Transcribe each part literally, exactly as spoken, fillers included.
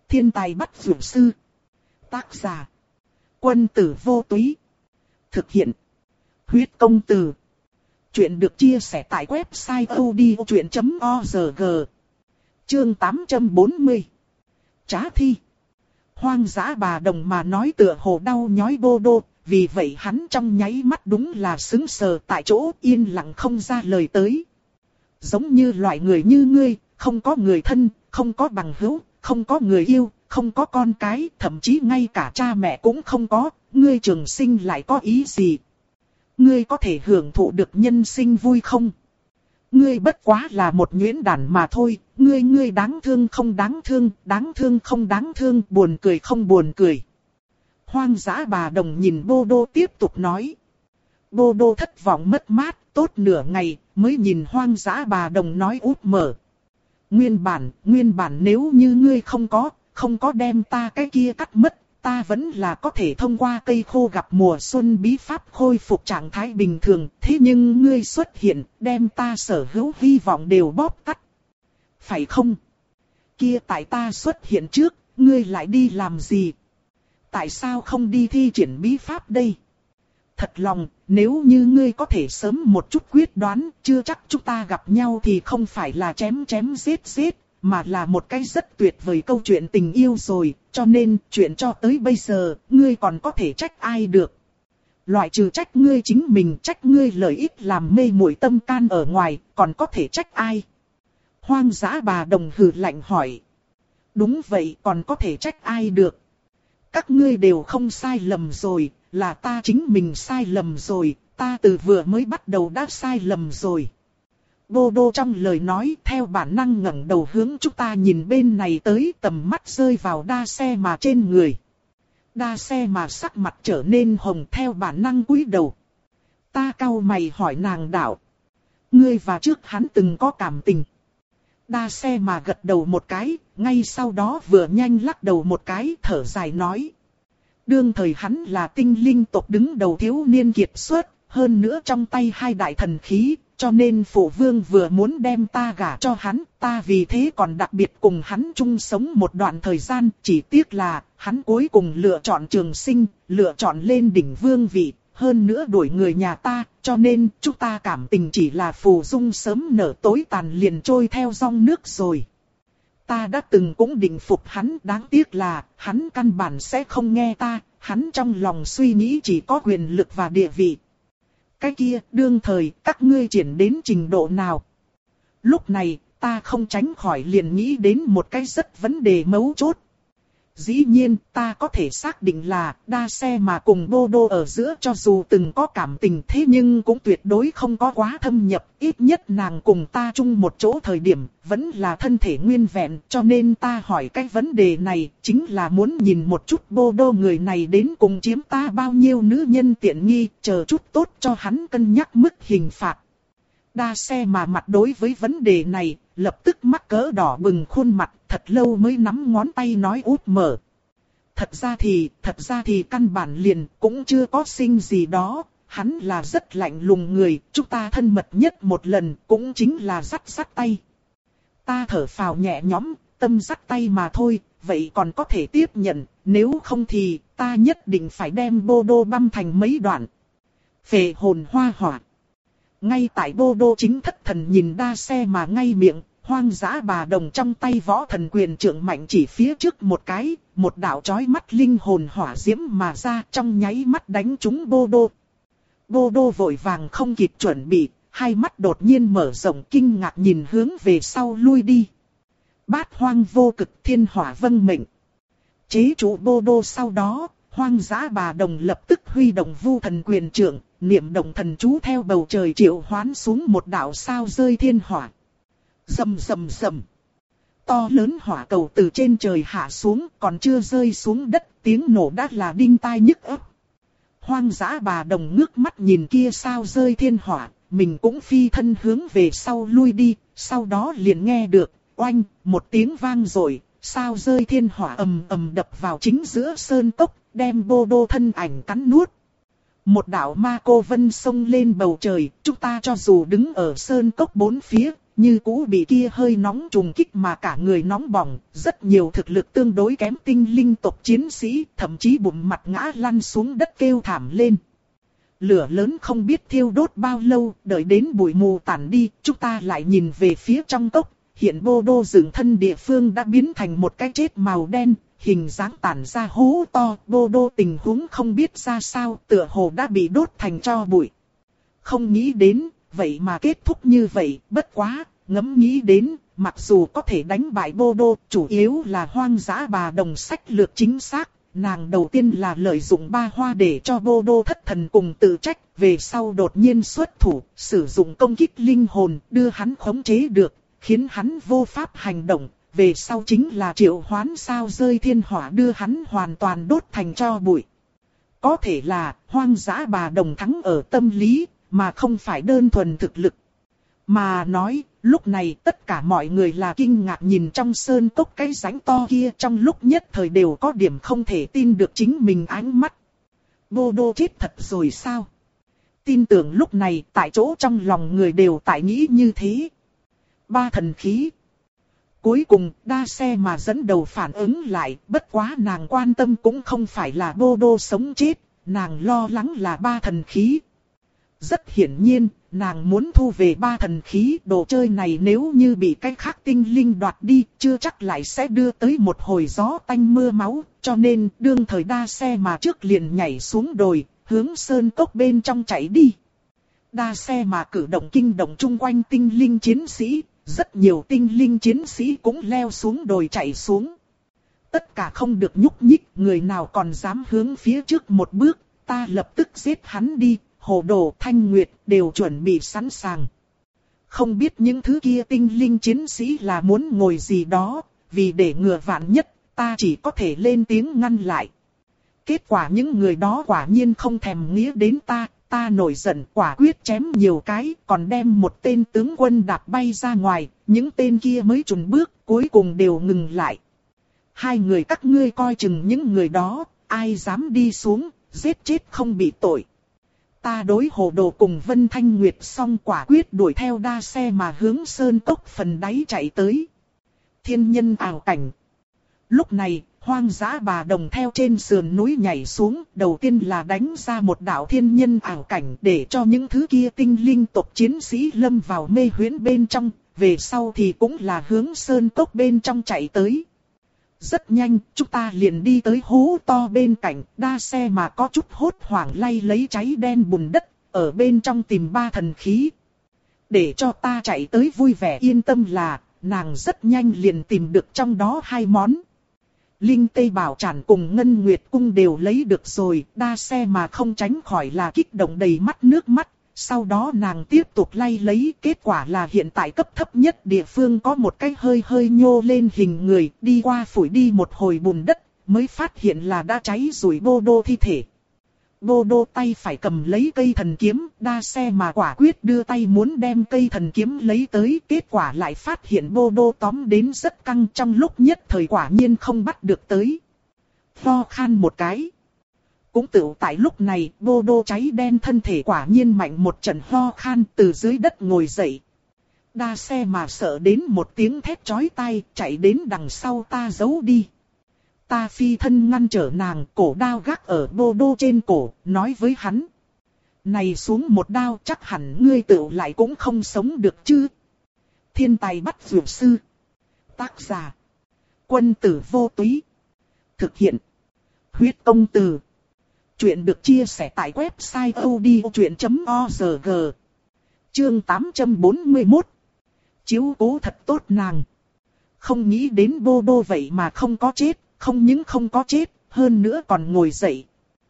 Thiên tài bắt dược sư. Tác giả. Quân tử vô túy. Thực hiện. Huyết công từ. Chuyện được chia sẻ tại website odchuyện chấm org. Chương tám trăm bốn mươi. Trá thi. Hoang dã bà đồng mà nói tựa hồ đau nhói Bô Đô, vì vậy hắn trong nháy mắt đúng là sững sờ tại chỗ, yên lặng không ra lời tới. Giống như loại người như ngươi, không có người thân, không có bằng hữu, không có người yêu, không có con cái, thậm chí ngay cả cha mẹ cũng không có, ngươi trường sinh lại có ý gì? Ngươi có thể hưởng thụ được nhân sinh vui không? Ngươi bất quá là một nhuyễn đản mà thôi, ngươi ngươi đáng thương không đáng thương, đáng thương không đáng thương, buồn cười không buồn cười. Hoang dã bà đồng nhìn Bô Đô tiếp tục nói. Bô Đô thất vọng mất mát, tốt nửa ngày, mới nhìn hoang dã bà đồng nói úp mở. Nguyên bản, nguyên bản nếu như ngươi không có, không có đem ta cái kia cắt mất, ta vẫn là có thể thông qua cây khô gặp mùa xuân bí pháp khôi phục trạng thái bình thường. Thế nhưng ngươi xuất hiện, đem ta sở hữu hy vọng đều bóp tắt. Phải không? Kia tại ta xuất hiện trước, ngươi lại đi làm gì? Tại sao không đi thi triển bí pháp đây? Thật lòng, nếu như ngươi có thể sớm một chút quyết đoán, chưa chắc chúng ta gặp nhau thì không phải là chém chém giết giết, mà là một cái rất tuyệt vời câu chuyện tình yêu rồi, cho nên chuyện cho tới bây giờ, ngươi còn có thể trách ai được. Loại trừ trách ngươi chính mình, trách ngươi lợi ích làm mê muội tâm can ở ngoài, còn có thể trách ai? Hoang dã bà đồng hừ lạnh hỏi. Đúng vậy, còn có thể trách ai được? Các ngươi đều không sai lầm rồi, là ta chính mình sai lầm rồi, ta từ vừa mới bắt đầu đã sai lầm rồi. Bô Đô trong lời nói theo bản năng ngẩng đầu hướng chúng ta nhìn bên này tới, tầm mắt rơi vào đa xe mà trên người. Đa xe mà sắc mặt trở nên hồng theo bản năng cúi đầu. Ta cau mày hỏi nàng đạo. Ngươi và trước hắn từng có cảm tình. Đa xe mà gật đầu một cái, ngay sau đó vừa nhanh lắc đầu một cái, thở dài nói. Đương thời hắn là tinh linh tộc đứng đầu thiếu niên kiệt xuất, hơn nữa trong tay hai đại thần khí, cho nên phụ vương vừa muốn đem ta gả cho hắn, ta vì thế còn đặc biệt cùng hắn chung sống một đoạn thời gian, chỉ tiếc là hắn cuối cùng lựa chọn trường sinh, lựa chọn lên đỉnh vương vị, hơn nữa đuổi người nhà ta, cho nên chúng ta cảm tình chỉ là phù dung sớm nở tối tàn liền trôi theo dòng nước rồi. Ta đã từng cũng định phục hắn, đáng tiếc là hắn căn bản sẽ không nghe ta, hắn trong lòng suy nghĩ chỉ có quyền lực và địa vị. Cái kia, đương thời, các ngươi triển đến trình độ nào? Lúc này, ta không tránh khỏi liền nghĩ đến một cái rất vấn đề mấu chốt. Dĩ nhiên, ta có thể xác định là đa xe mà cùng Bô Đô ở giữa cho dù từng có cảm tình thế nhưng cũng tuyệt đối không có quá thâm nhập. Ít nhất nàng cùng ta chung một chỗ thời điểm vẫn là thân thể nguyên vẹn, cho nên ta hỏi cái vấn đề này chính là muốn nhìn một chút Bô Đô người này đến cùng chiếm ta bao nhiêu nữ nhân tiện nghi, chờ chút tốt cho hắn cân nhắc mức hình phạt. Đa xe mà mặt đối với vấn đề này, lập tức mắc cỡ đỏ bừng khuôn mặt, thật lâu mới nắm ngón tay nói út mở. Thật ra thì, thật ra thì căn bản liền cũng chưa có sinh gì đó, hắn là rất lạnh lùng người, chúng ta thân mật nhất một lần cũng chính là dắt dắt tay. Ta thở phào nhẹ nhõm, tâm dắt tay mà thôi, vậy còn có thể tiếp nhận, nếu không thì ta nhất định phải đem Bô Đô băm thành mấy đoạn. Phệ hồn hoa hỏa. Ngay tại Bô Đô chính thất thần nhìn đa xe mà ngay miệng, hoang dã bà đồng trong tay võ thần quyền trượng mạnh chỉ phía trước một cái, một đạo chói mắt linh hồn hỏa diễm mà ra trong nháy mắt đánh trúng Bô Đô. Bô Đô vội vàng không kịp chuẩn bị, hai mắt đột nhiên mở rộng kinh ngạc nhìn hướng về sau lui đi. Bát hoang vô cực thiên hỏa vâng mệnh. Chế trụ Bô Đô sau đó, hoang dã bà đồng lập tức huy động vu thần quyền trượng, niệm động thần chú theo bầu trời triệu hoán xuống một đạo sao rơi thiên hỏa. Rầm rầm rầm. To lớn hỏa cầu từ trên trời hạ xuống, còn chưa rơi xuống đất, tiếng nổ đã là đinh tai nhức óc. Hoang dã bà đồng ngước mắt nhìn kia sao rơi thiên hỏa, mình cũng phi thân hướng về sau lui đi, sau đó liền nghe được, oanh, một tiếng vang rồi, sao rơi thiên hỏa ầm ầm đập vào chính giữa sơn cốc, đem Bô Đô thân ảnh cắn nuốt. Một đạo ma cô vân xông lên bầu trời, chúng ta cho dù đứng ở sơn cốc bốn phía, như cũ bị kia hơi nóng trùng kích mà cả người nóng bỏng, rất nhiều thực lực tương đối kém tinh linh tộc chiến sĩ, thậm chí bụng mặt ngã lăn xuống đất kêu thảm lên. Lửa lớn không biết thiêu đốt bao lâu, đợi đến bụi mù tản đi, chúng ta lại nhìn về phía trong cốc, hiện Bô Đô dựng thân địa phương đã biến thành một cái chết màu đen, hình dáng tản ra hố to, Bô Đô tình huống không biết ra sao, tựa hồ đã bị đốt thành tro bụi. Không nghĩ đến, vậy mà kết thúc như vậy, bất quá, ngẫm nghĩ đến, mặc dù có thể đánh bại Bô Đô, chủ yếu là hoang dã bà đồng sách lược chính xác. Nàng đầu tiên là lợi dụng ba hoa để cho Bô Đô thất thần cùng tự trách, về sau đột nhiên xuất thủ, sử dụng công kích linh hồn, đưa hắn khống chế được, khiến hắn vô pháp hành động, về sau chính là triệu hoán sao rơi thiên hỏa đưa hắn hoàn toàn đốt thành tro bụi. Có thể là hoang dã bà đồng thắng ở tâm lý, mà không phải đơn thuần thực lực. Mà nói, lúc này tất cả mọi người là kinh ngạc nhìn trong sơn cốc cái rãnh to kia, trong lúc nhất thời đều có điểm không thể tin được chính mình ánh mắt. Bô Đô chết thật rồi sao? Tin tưởng lúc này tại chỗ trong lòng người đều tại nghĩ như thế. Ba thần khí. Cuối cùng đa xe mà dẫn đầu phản ứng lại, bất quá nàng quan tâm cũng không phải là Bô Đô sống chết, nàng lo lắng là ba thần khí. Rất hiển nhiên, nàng muốn thu về ba thần khí, đồ chơi này nếu như bị cái khác tinh linh đoạt đi, chưa chắc lại sẽ đưa tới một hồi gió tanh mưa máu, cho nên đương thời đa xe mà trước liền nhảy xuống đồi, hướng sơn cốc bên trong chạy đi. Đa xe mà cử động kinh động chung quanh tinh linh chiến sĩ, rất nhiều tinh linh chiến sĩ cũng leo xuống đồi chạy xuống. Tất cả không được nhúc nhích, người nào còn dám hướng phía trước một bước, ta lập tức giết hắn đi. Hồ Đồ, Thanh Nguyệt đều chuẩn bị sẵn sàng. Không biết những thứ kia tinh linh chiến sĩ là muốn ngồi gì đó, vì để ngừa vạn nhất, ta chỉ có thể lên tiếng ngăn lại. Kết quả những người đó quả nhiên không thèm nghĩa đến ta, ta nổi giận quả quyết chém nhiều cái, còn đem một tên tướng quân đạp bay ra ngoài, những tên kia mới chùn bước, cuối cùng đều ngừng lại. Hai người các ngươi coi chừng những người đó, ai dám đi xuống, giết chết không bị tội. Ta đối Hồ Đồ cùng Vân Thanh Nguyệt xong quả quyết đuổi theo đa xe mà hướng sơn cốc phần đáy chạy tới. Thiên nhân ảo cảnh. Lúc này, hoang dã bà đồng theo trên sườn núi nhảy xuống, đầu tiên là đánh ra một đạo thiên nhân ảo cảnh để cho những thứ kia tinh linh tộc chiến sĩ lâm vào mê huyễn bên trong, về sau thì cũng là hướng sơn cốc bên trong chạy tới. Rất nhanh, chúng ta liền đi tới hố to bên cạnh, đa xe mà có chút hốt hoảng lay lấy cháy đen bùn đất, ở bên trong tìm ba thần khí. Để cho ta chạy tới vui vẻ yên tâm là, nàng rất nhanh liền tìm được trong đó hai món. Linh Tây Bảo Trản cùng Ngân Nguyệt Cung đều lấy được rồi, đa xe mà không tránh khỏi là kích động đầy mắt nước mắt. Sau đó nàng tiếp tục lay lấy, kết quả là hiện tại cấp thấp nhất địa phương có một cái hơi hơi nhô lên hình người, đi qua phủi đi một hồi bùn đất, mới phát hiện là đã cháy rủi Bô Đô thi thể. Bô Đô tay phải cầm lấy cây thần kiếm, đa xe mà quả quyết đưa tay muốn đem cây thần kiếm lấy tới, kết quả lại phát hiện Bô Đô tóm đến rất căng, trong lúc nhất thời quả nhiên không bắt được tới. Ho khan một cái. Cũng tựu tại lúc này, Bô Đô cháy đen thân thể quả nhiên mạnh một trận ho khan từ dưới đất ngồi dậy. Đa xe mà sợ đến một tiếng thét chói tai, chạy đến đằng sau ta giấu đi. Ta phi thân ngăn trở nàng, cổ đao gác ở Bô Đô trên cổ, nói với hắn. Này xuống một đao chắc hẳn ngươi tựu lại cũng không sống được chứ. Thiên tài bắt dược sư. Tác giả. Quân tử vô túy. Thực hiện. Huyết công từ. Chuyện được chia sẻ tại website odchuyện chấm org. Chương tám trăm bốn mươi mốt. Chiếu cố thật tốt nàng. Không nghĩ đến Bô Đô vậy mà không có chết, không những không có chết, hơn nữa còn ngồi dậy.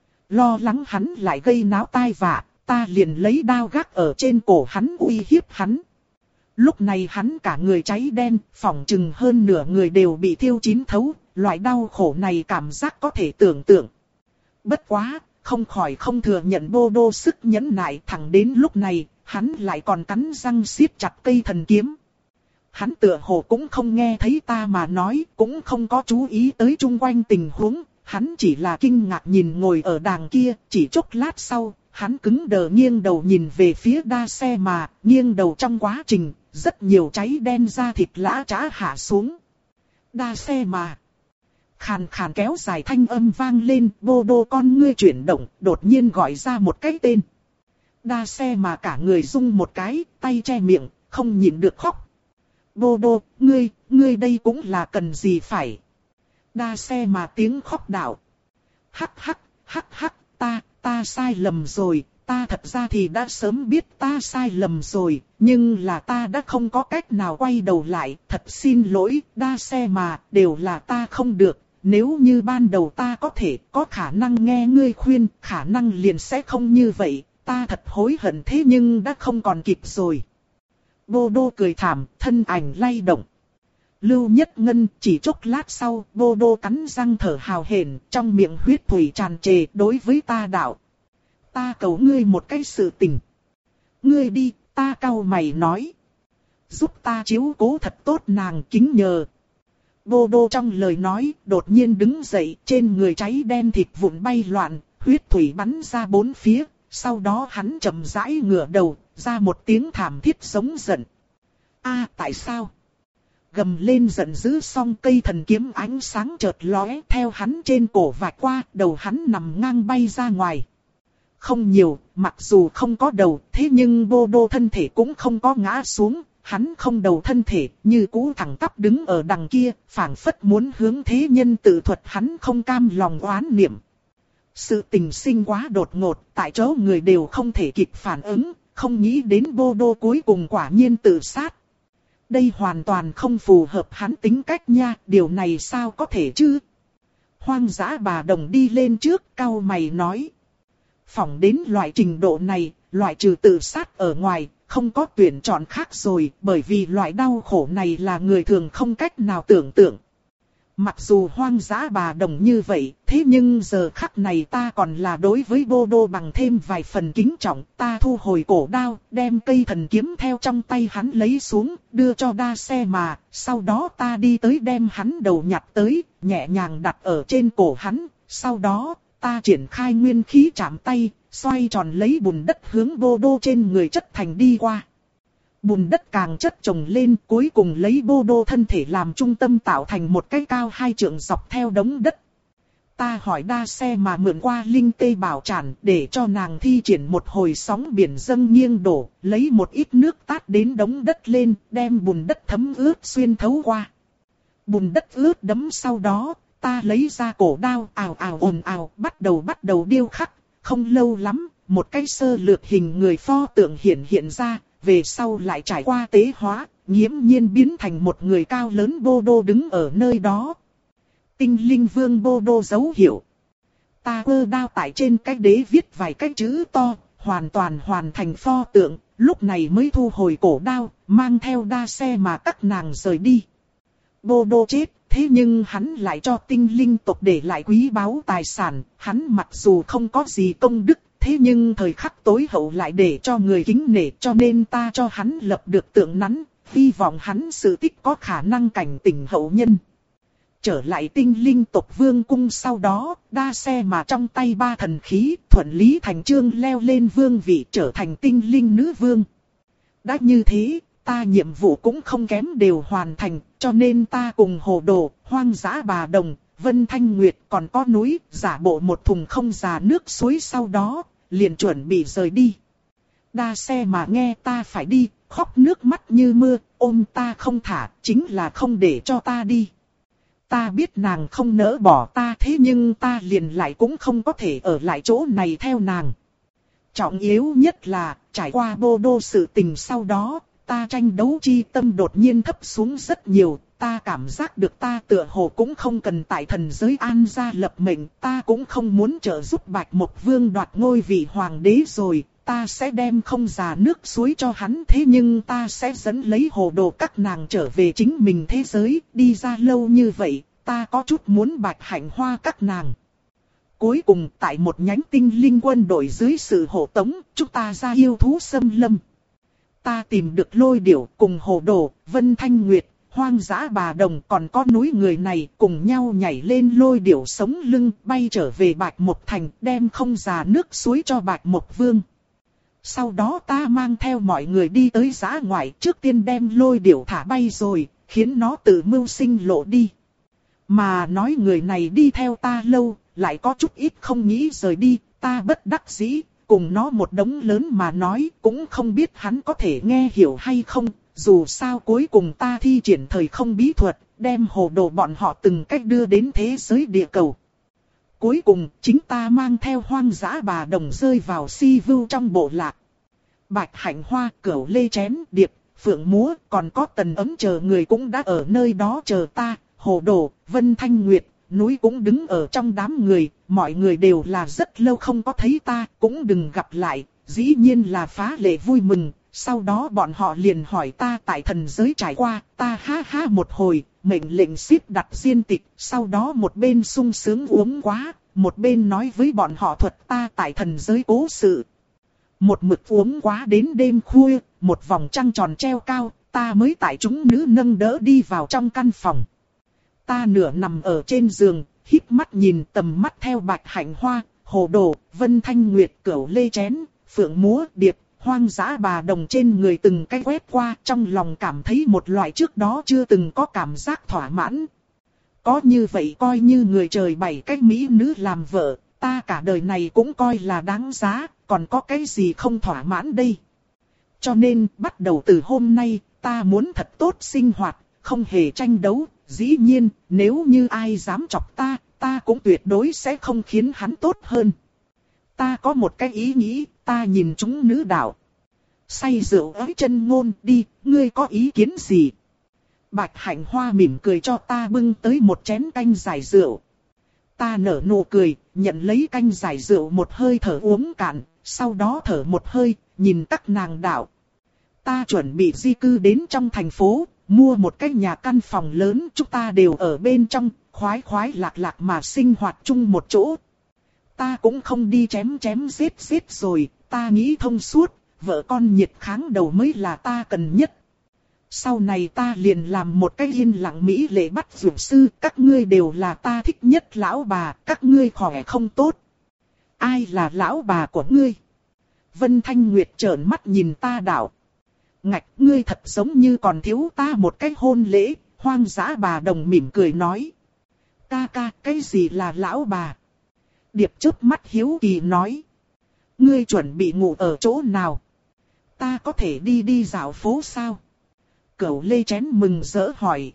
Lo lắng hắn lại gây náo tai vạ, ta liền lấy đao gác ở trên cổ hắn uy hiếp hắn. Lúc này hắn cả người cháy đen, phỏng chừng hơn nửa người đều bị thiêu chín thấu, loại đau khổ này cảm giác có thể tưởng tượng. Bất quá, không khỏi không thừa nhận Bô Đô sức nhẫn nại, thẳng đến lúc này, hắn lại còn cắn răng siết chặt cây thần kiếm. Hắn tựa hồ cũng không nghe thấy ta mà nói, cũng không có chú ý tới chung quanh tình huống, hắn chỉ là kinh ngạc nhìn ngồi ở đàng kia, chỉ chốc lát sau, hắn cứng đờ nghiêng đầu nhìn về phía đa xe mà, nghiêng đầu trong quá trình, rất nhiều cháy đen da thịt lã chã hạ xuống. Đa xe mà. Khàn khàn kéo dài thanh âm vang lên, Bô Đô con ngươi chuyển động, đột nhiên gọi ra một cái tên. Đa xe mà cả người rung một cái, tay che miệng, không nhịn được khóc. Bô Đô, ngươi, ngươi đây cũng là cần gì phải. Đa xe mà tiếng khóc đạo. Hắc hắc, hắc hắc, ta, ta sai lầm rồi, ta thật ra thì đã sớm biết ta sai lầm rồi, nhưng là ta đã không có cách nào quay đầu lại, thật xin lỗi, đa xe mà, đều là ta không được. Nếu như ban đầu ta có thể, có khả năng nghe ngươi khuyên, khả năng liền sẽ không như vậy, ta thật hối hận thế nhưng đã không còn kịp rồi. Bô Đô cười thảm, thân ảnh lay động. Lưu Nhất Ngân chỉ chốc lát sau, Bô Đô cắn răng thở hào hển, trong miệng huyết thủy tràn trề đối với ta đạo. Ta cầu ngươi một cái sự tình. Ngươi đi, ta cau mày nói. Giúp ta chiếu cố thật tốt nàng, kính nhờ. Bô Đô trong lời nói, đột nhiên đứng dậy, trên người cháy đen thịt vụn bay loạn, huyết thủy bắn ra bốn phía, sau đó hắn chậm rãi ngửa đầu, ra một tiếng thảm thiết giống giận. A, tại sao? Gầm lên giận dữ xong cây thần kiếm ánh sáng chợt lóe theo hắn trên cổ vạch qua, đầu hắn nằm ngang bay ra ngoài. Không nhiều, mặc dù không có đầu, thế nhưng Bô Đô thân thể cũng không có ngã xuống. Hắn không đầu thân thể, như cũ thẳng tắp đứng ở đằng kia, phảng phất muốn hướng thế nhân tự thuật hắn không cam lòng oán niệm. Sự tình sinh quá đột ngột, tại chỗ người đều không thể kịp phản ứng, không nghĩ đến Bô Đô cuối cùng quả nhiên tự sát. Đây hoàn toàn không phù hợp hắn tính cách nha, điều này sao có thể chứ? Hoang dã bà Đồng đi lên trước, cau mày nói. Phỏng đến loại trình độ này, loại trừ tự sát ở ngoài, không có tuyển chọn khác rồi, bởi vì loại đau khổ này là người thường không cách nào tưởng tượng. Mặc dù hoang dã bà Đồng như vậy, thế nhưng giờ khắc này ta còn là đối với Bô Đô bằng thêm vài phần kính trọng. Ta thu hồi cổ đao, đem cây thần kiếm theo trong tay hắn lấy xuống, đưa cho đa xe mà. Sau đó ta đi tới đem hắn đầu nhặt tới, nhẹ nhàng đặt ở trên cổ hắn. Sau đó, ta triển khai nguyên khí chạm tay, xoay tròn lấy bùn đất hướng Bô Đô trên người chất thành đi qua. Bùn đất càng chất chồng lên, cuối cùng lấy Bô Đô thân thể làm trung tâm tạo thành một cái cao hai trượng dọc theo đống đất. Ta hỏi đa xe mà mượn qua linh tê bảo tràn để cho nàng thi triển một hồi sóng biển dâng nghiêng đổ, lấy một ít nước tát đến đống đất lên, đem bùn đất thấm ướt xuyên thấu qua. Bùn đất ướt đẫm sau đó, ta lấy ra cổ đao, ào ào ồn ào, bắt đầu bắt đầu điêu khắc. Không lâu lắm, một cái sơ lược hình người pho tượng hiện hiện ra, về sau lại trải qua tế hóa, nghiễm nhiên biến thành một người cao lớn Bô Đô đứng ở nơi đó. Tinh linh vương Bô Đô dấu hiệu. Ta cơ đao tại trên cái đế viết vài cái chữ to, hoàn toàn hoàn thành pho tượng, lúc này mới thu hồi cổ đao, mang theo đa xe mà các nàng rời đi. Bô Đô chết, thế nhưng hắn lại cho tinh linh tộc để lại quý báu tài sản, hắn mặc dù không có gì công đức, thế nhưng thời khắc tối hậu lại để cho người kính nể, cho nên ta cho hắn lập được tượng nắn, hy vọng hắn sự tích có khả năng cảnh tỉnh hậu nhân. Trở lại tinh linh tộc vương cung sau đó, đa xe mà trong tay ba thần khí, thuận lý thành chương leo lên vương vị trở thành tinh linh nữ vương. Đã như thế, ta nhiệm vụ cũng không kém đều hoàn thành, cho nên ta cùng Hồ Đồ, Hoang dã bà Đồng, Vân Thanh Nguyệt còn có núi, giả bộ một thùng không già nước suối sau đó, liền chuẩn bị rời đi. Đa xe mà nghe ta phải đi, khóc nước mắt như mưa, ôm ta không thả, chính là không để cho ta đi. Ta biết nàng không nỡ bỏ ta, thế nhưng ta liền lại cũng không có thể ở lại chỗ này theo nàng. Trọng yếu nhất là, trải qua Bô Đô sự tình sau đó, ta tranh đấu chi tâm đột nhiên thấp xuống rất nhiều. Ta cảm giác được ta tựa hồ cũng không cần tại thần giới an gia lập mệnh, ta cũng không muốn trợ giúp Bạch Mộc Vương đoạt ngôi vị hoàng đế rồi, ta sẽ đem không già nước suối cho hắn, thế nhưng ta sẽ dẫn lấy Hồ Đồ các nàng trở về chính mình thế giới, đi ra lâu như vậy, ta có chút muốn Bạch Hạnh Hoa các nàng. Cuối cùng tại một nhánh tinh linh quân đội dưới sự hộ tống, chúng ta ra yêu thú xâm lâm. Ta tìm được Lôi Điểu cùng Hồ Đồ, Vân Thanh Nguyệt, Hoang dã bà Đồng còn có núi người này cùng nhau nhảy lên Lôi Điểu sống lưng bay trở về Bạch Mộc Thành đem không già nước suối cho Bạch Mộc Vương. Sau đó ta mang theo mọi người đi tới giã ngoại, trước tiên đem lôi điểu thả bay rồi, khiến nó tự mưu sinh lộ đi. Mà nói người này đi theo ta lâu, lại có chút ít không nghĩ rời đi, ta bất đắc dĩ, cùng nó một đống lớn mà nói, cũng không biết hắn có thể nghe hiểu hay không. Dù sao cuối cùng ta thi triển thời không bí thuật, đem hồ đồ bọn họ từng cách đưa đến thế giới địa cầu. Cuối cùng, chính ta mang theo hoang dã bà đồng rơi vào si vưu trong bộ lạc. Bạch hạnh hoa, cửu lê chén, điệp, phượng múa, còn có tần ấm chờ người cũng đã ở nơi đó chờ ta. Hồ đồ, Vân Thanh Nguyệt, núi cũng đứng ở trong đám người, mọi người đều là rất lâu không có thấy ta, cũng đừng gặp lại, dĩ nhiên là phá lệ vui mừng. Sau đó bọn họ liền hỏi ta tại thần giới trải qua, ta ha ha một hồi, mệnh lệnh xếp đặt diên tịch, sau đó một bên sung sướng uống quá, một bên nói với bọn họ thuật ta tại thần giới cố sự. Một mực uống quá đến đêm khuya, một vòng trăng tròn treo cao, ta mới tại chúng nữ nâng đỡ đi vào trong căn phòng. Ta nửa nằm ở trên giường, híp mắt nhìn tầm mắt theo bạch hạnh hoa, hồ đồ, Vân Thanh Nguyệt, cửu lê chén, phượng múa, điệp. Hoang dã bà đồng trên người từng cái quét qua, trong lòng cảm thấy một loại trước đó chưa từng có cảm giác thỏa mãn. Có như vậy coi như người trời bảy cách mỹ nữ làm vợ, ta cả đời này cũng coi là đáng giá, còn có cái gì không thỏa mãn đây. Cho nên, bắt đầu từ hôm nay, ta muốn thật tốt sinh hoạt, không hề tranh đấu, dĩ nhiên, nếu như ai dám chọc ta, ta cũng tuyệt đối sẽ không khiến hắn tốt hơn. Ta có một cái ý nghĩ, ta nhìn chúng nữ đạo. Say rượu ới chân ngôn đi, ngươi có ý kiến gì? Bạch hạnh hoa mỉm cười cho ta bưng tới một chén canh giải rượu. Ta nở nụ cười, nhận lấy canh giải rượu một hơi thở uống cạn, sau đó thở một hơi, nhìn các nàng đạo. Ta chuẩn bị di cư đến trong thành phố, mua một cái nhà căn phòng lớn, chúng ta đều ở bên trong, khoái khoái lạc lạc mà sinh hoạt chung một chỗ. Ta cũng không đi chém chém giết giết rồi, ta nghĩ thông suốt, vợ con nhiệt kháng đầu mới là ta cần nhất. Sau này ta liền làm một cái yên lặng mỹ lệ bắt dược sư, các ngươi đều là ta thích nhất lão bà, các ngươi khỏe không tốt. Ai là lão bà của ngươi? Vân Thanh Nguyệt trợn mắt nhìn ta đạo. Ngạch, ngươi thật giống như còn thiếu ta một cái hôn lễ, hoang dã bà đồng mỉm cười nói. Ca ca, cái gì là lão bà? Điệp chớp mắt hiếu kỳ nói. Ngươi chuẩn bị ngủ ở chỗ nào? Ta có thể đi đi dạo phố sao? Cửu lê chén mừng rỡ hỏi.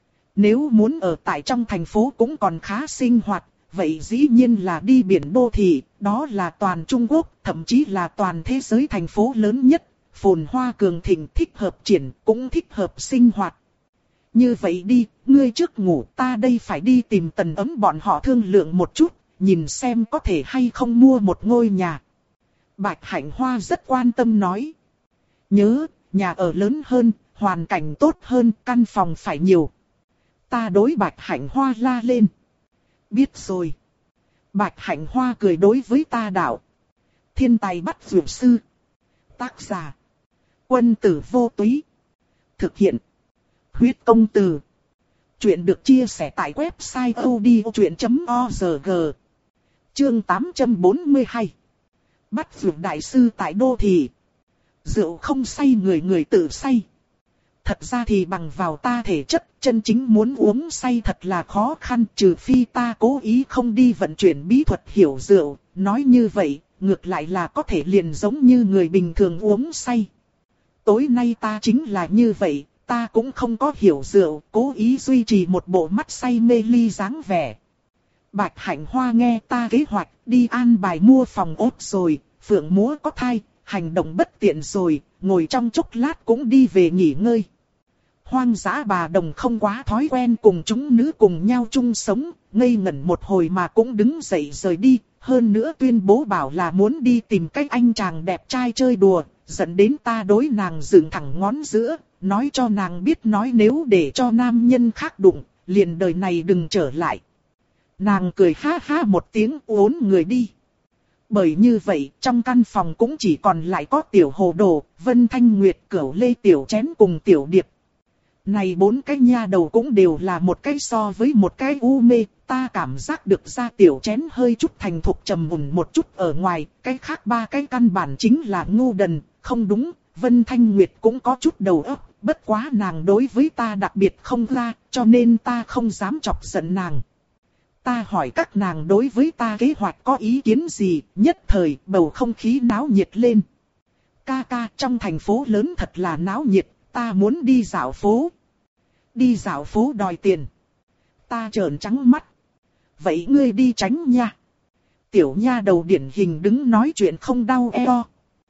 Nếu muốn ở tại trong thành phố cũng còn khá sinh hoạt, vậy dĩ nhiên là đi biển đô thị, đó là toàn Trung Quốc, thậm chí là toàn thế giới thành phố lớn nhất, phồn hoa cường thịnh, thích hợp triển, cũng thích hợp sinh hoạt. Như vậy đi, ngươi trước ngủ, ta đây phải đi tìm tần ấm bọn họ thương lượng một chút, nhìn xem có thể hay không mua một ngôi nhà. Bạch hạnh hoa rất quan tâm nói. Nhớ, nhà ở lớn hơn, hoàn cảnh tốt hơn, căn phòng phải nhiều. Ta đối bạch hạnh hoa la lên. Biết rồi. Bạch hạnh hoa cười đối với ta đạo. Thiên tài bắt dược sư. Tác giả. Quân tử vô túy. Thực hiện. Huyết công từ. Chuyện được chia sẻ tại website odchuyện chấm org. Chương tám trăm bốn mươi hai. Bắt dược đại sư tại đô thị. Rượu không say người người tự say. Thật ra thì bằng vào ta thể chất, chân chính muốn uống say thật là khó khăn, trừ phi ta cố ý không đi vận chuyển bí thuật hiểu rượu. Nói như vậy, ngược lại là có thể liền giống như người bình thường uống say. Tối nay ta chính là như vậy, ta cũng không có hiểu rượu, cố ý duy trì một bộ mắt say mê ly dáng vẻ. Bạch hạnh hoa nghe ta kế hoạch, đi an bài mua phòng ốt rồi, phượng múa có thai, hành động bất tiện rồi, ngồi trong chốc lát cũng đi về nghỉ ngơi. Hoang dã bà đồng không quá thói quen cùng chúng nữ cùng nhau chung sống, ngây ngẩn một hồi mà cũng đứng dậy rời đi, hơn nữa tuyên bố bảo là muốn đi tìm cách anh chàng đẹp trai chơi đùa, dẫn đến ta đối nàng dựng thẳng ngón giữa, nói cho nàng biết nói nếu để cho nam nhân khác đụng, liền đời này đừng trở lại. Nàng cười ha ha một tiếng uốn người đi. Bởi như vậy, trong căn phòng cũng chỉ còn lại có tiểu hồ đồ, Vân Thanh Nguyệt, Cửu Lê tiểu chén cùng tiểu điệp. Này bốn cái nha đầu cũng đều là một cái so với một cái u mê, ta cảm giác được ra tiểu chén hơi chút thành thục trầm mùn một chút ở ngoài, cái khác ba cái căn bản chính là ngu đần, không đúng, Vân Thanh Nguyệt cũng có chút đầu óc, bất quá nàng đối với ta đặc biệt không ra, cho nên ta không dám chọc giận nàng. Ta hỏi các nàng đối với ta kế hoạch có ý kiến gì, nhất thời bầu không khí náo nhiệt lên. Ca ca, trong thành phố lớn thật là náo nhiệt, ta muốn đi dạo phố. Đi dạo phố đòi tiền. Ta trợn trắng mắt. Vậy ngươi đi tránh nha. Tiểu nha đầu điển hình đứng nói chuyện không đau eo.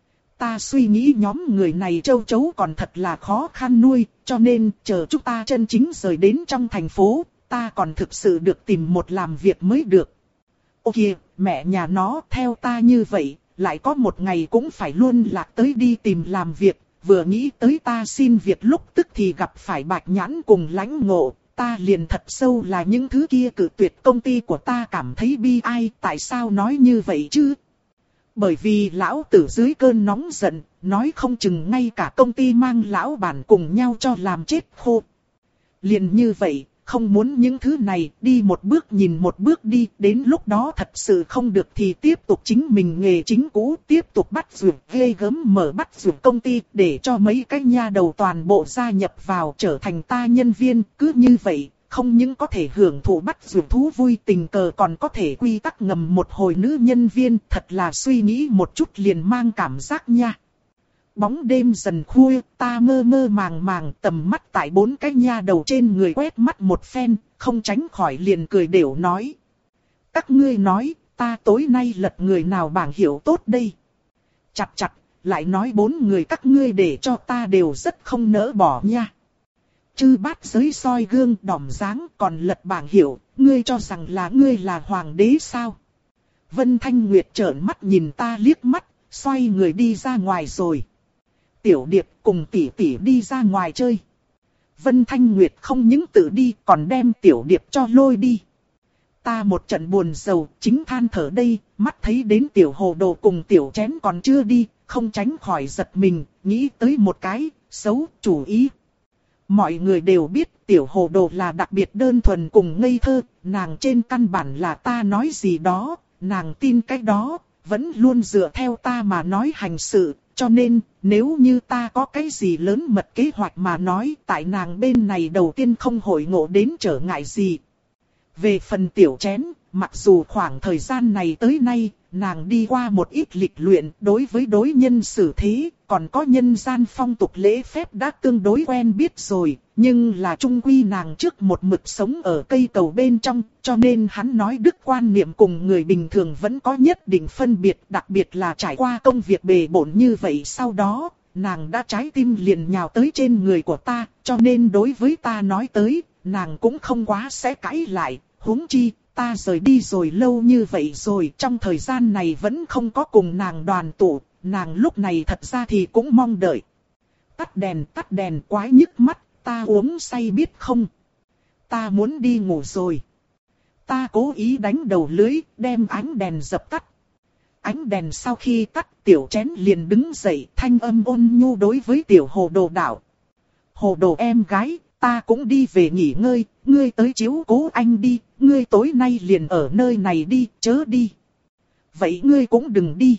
Ta suy nghĩ nhóm người này châu chấu còn thật là khó khăn nuôi, cho nên chờ chúng ta chân chính rời đến trong thành phố, ta còn thực sự được tìm một làm việc mới được. Ô kìa, mẹ nhà nó theo ta như vậy, lại có một ngày cũng phải luôn lạc tới đi tìm làm việc, vừa nghĩ tới ta xin việc lúc tức thì gặp phải Bạch Nhãn cùng Lãnh Ngộ, ta liền thật sâu là những thứ kia cự tuyệt công ty của ta cảm thấy bi ai, tại sao nói như vậy chứ? Bởi vì lão tử dưới cơn nóng giận, nói không chừng ngay cả công ty mang lão bản cùng nhau cho làm chết khô. Liền như vậy, không muốn những thứ này, đi một bước nhìn một bước đi, đến lúc đó thật sự không được thì tiếp tục chính mình nghề chính cũ, tiếp tục bắt dùm ghê gớm mở bắt dùm công ty, để cho mấy cái nha đầu toàn bộ gia nhập vào trở thành ta nhân viên, cứ như vậy, không những có thể hưởng thụ bắt dùm thú vui tình cờ còn có thể quy tắc ngầm một hồi nữ nhân viên, thật là suy nghĩ một chút liền mang cảm giác nha. Bóng đêm dần khuya, ta mơ mơ màng màng tầm mắt tại bốn cái nha đầu trên người quét mắt một phen, không tránh khỏi liền cười đều nói. Các ngươi nói, ta tối nay lật người nào bảng hiểu tốt đây. Chặt chặt, lại nói bốn người các ngươi để cho ta đều rất không nỡ bỏ nha. Chư bát giới soi gương đỏm dáng còn lật bảng hiểu, ngươi cho rằng là ngươi là hoàng đế sao? Vân Thanh Nguyệt trợn mắt nhìn ta liếc mắt, xoay người đi ra ngoài rồi. Tiểu Điệp cùng tỷ tỷ đi ra ngoài chơi. Vân Thanh Nguyệt không những tự đi còn đem Tiểu Điệp cho lôi đi. Ta một trận buồn rầu, chính than thở đây, mắt thấy đến Tiểu Hồ Đồ cùng Tiểu Chén còn chưa đi, không tránh khỏi giật mình, nghĩ tới một cái, xấu, chủ ý. Mọi người đều biết Tiểu Hồ Đồ là đặc biệt đơn thuần cùng ngây thơ, nàng trên căn bản là ta nói gì đó, nàng tin cái đó, vẫn luôn dựa theo ta mà nói hành sự. Cho nên, nếu như ta có cái gì lớn mật kế hoạch mà nói, tại nàng bên này đầu tiên không hội ngộ đến trở ngại gì. Về phần Tiểu Chén, mặc dù khoảng thời gian này tới nay, nàng đi qua một ít lịch luyện đối với đối nhân xử thế, còn có nhân gian phong tục lễ phép đã tương đối quen biết rồi, nhưng là trung quy nàng trước một mực sống ở cây cầu bên trong, cho nên hắn nói đức quan niệm cùng người bình thường vẫn có nhất định phân biệt, đặc biệt là trải qua công việc bề bộn như vậy sau đó, nàng đã trái tim liền nhào tới trên người của ta, cho nên đối với ta nói tới, nàng cũng không quá sẽ cãi lại, huống chi. Ta rời đi rồi lâu như vậy rồi, trong thời gian này vẫn không có cùng nàng đoàn tụ, nàng lúc này thật ra thì cũng mong đợi. Tắt đèn, tắt đèn quái nhức mắt, ta uống say biết không? Ta muốn đi ngủ rồi. Ta cố ý đánh đầu lưới, đem ánh đèn dập tắt. Ánh đèn sau khi tắt, Tiểu Chén liền đứng dậy, thanh âm ôn nhu đối với Tiểu Hồ Đồ đạo. Hồ Đồ em gái, ta cũng đi về nghỉ ngơi, ngươi tới chiếu cố anh đi, ngươi tối nay liền ở nơi này đi, chớ đi. Vậy ngươi cũng đừng đi.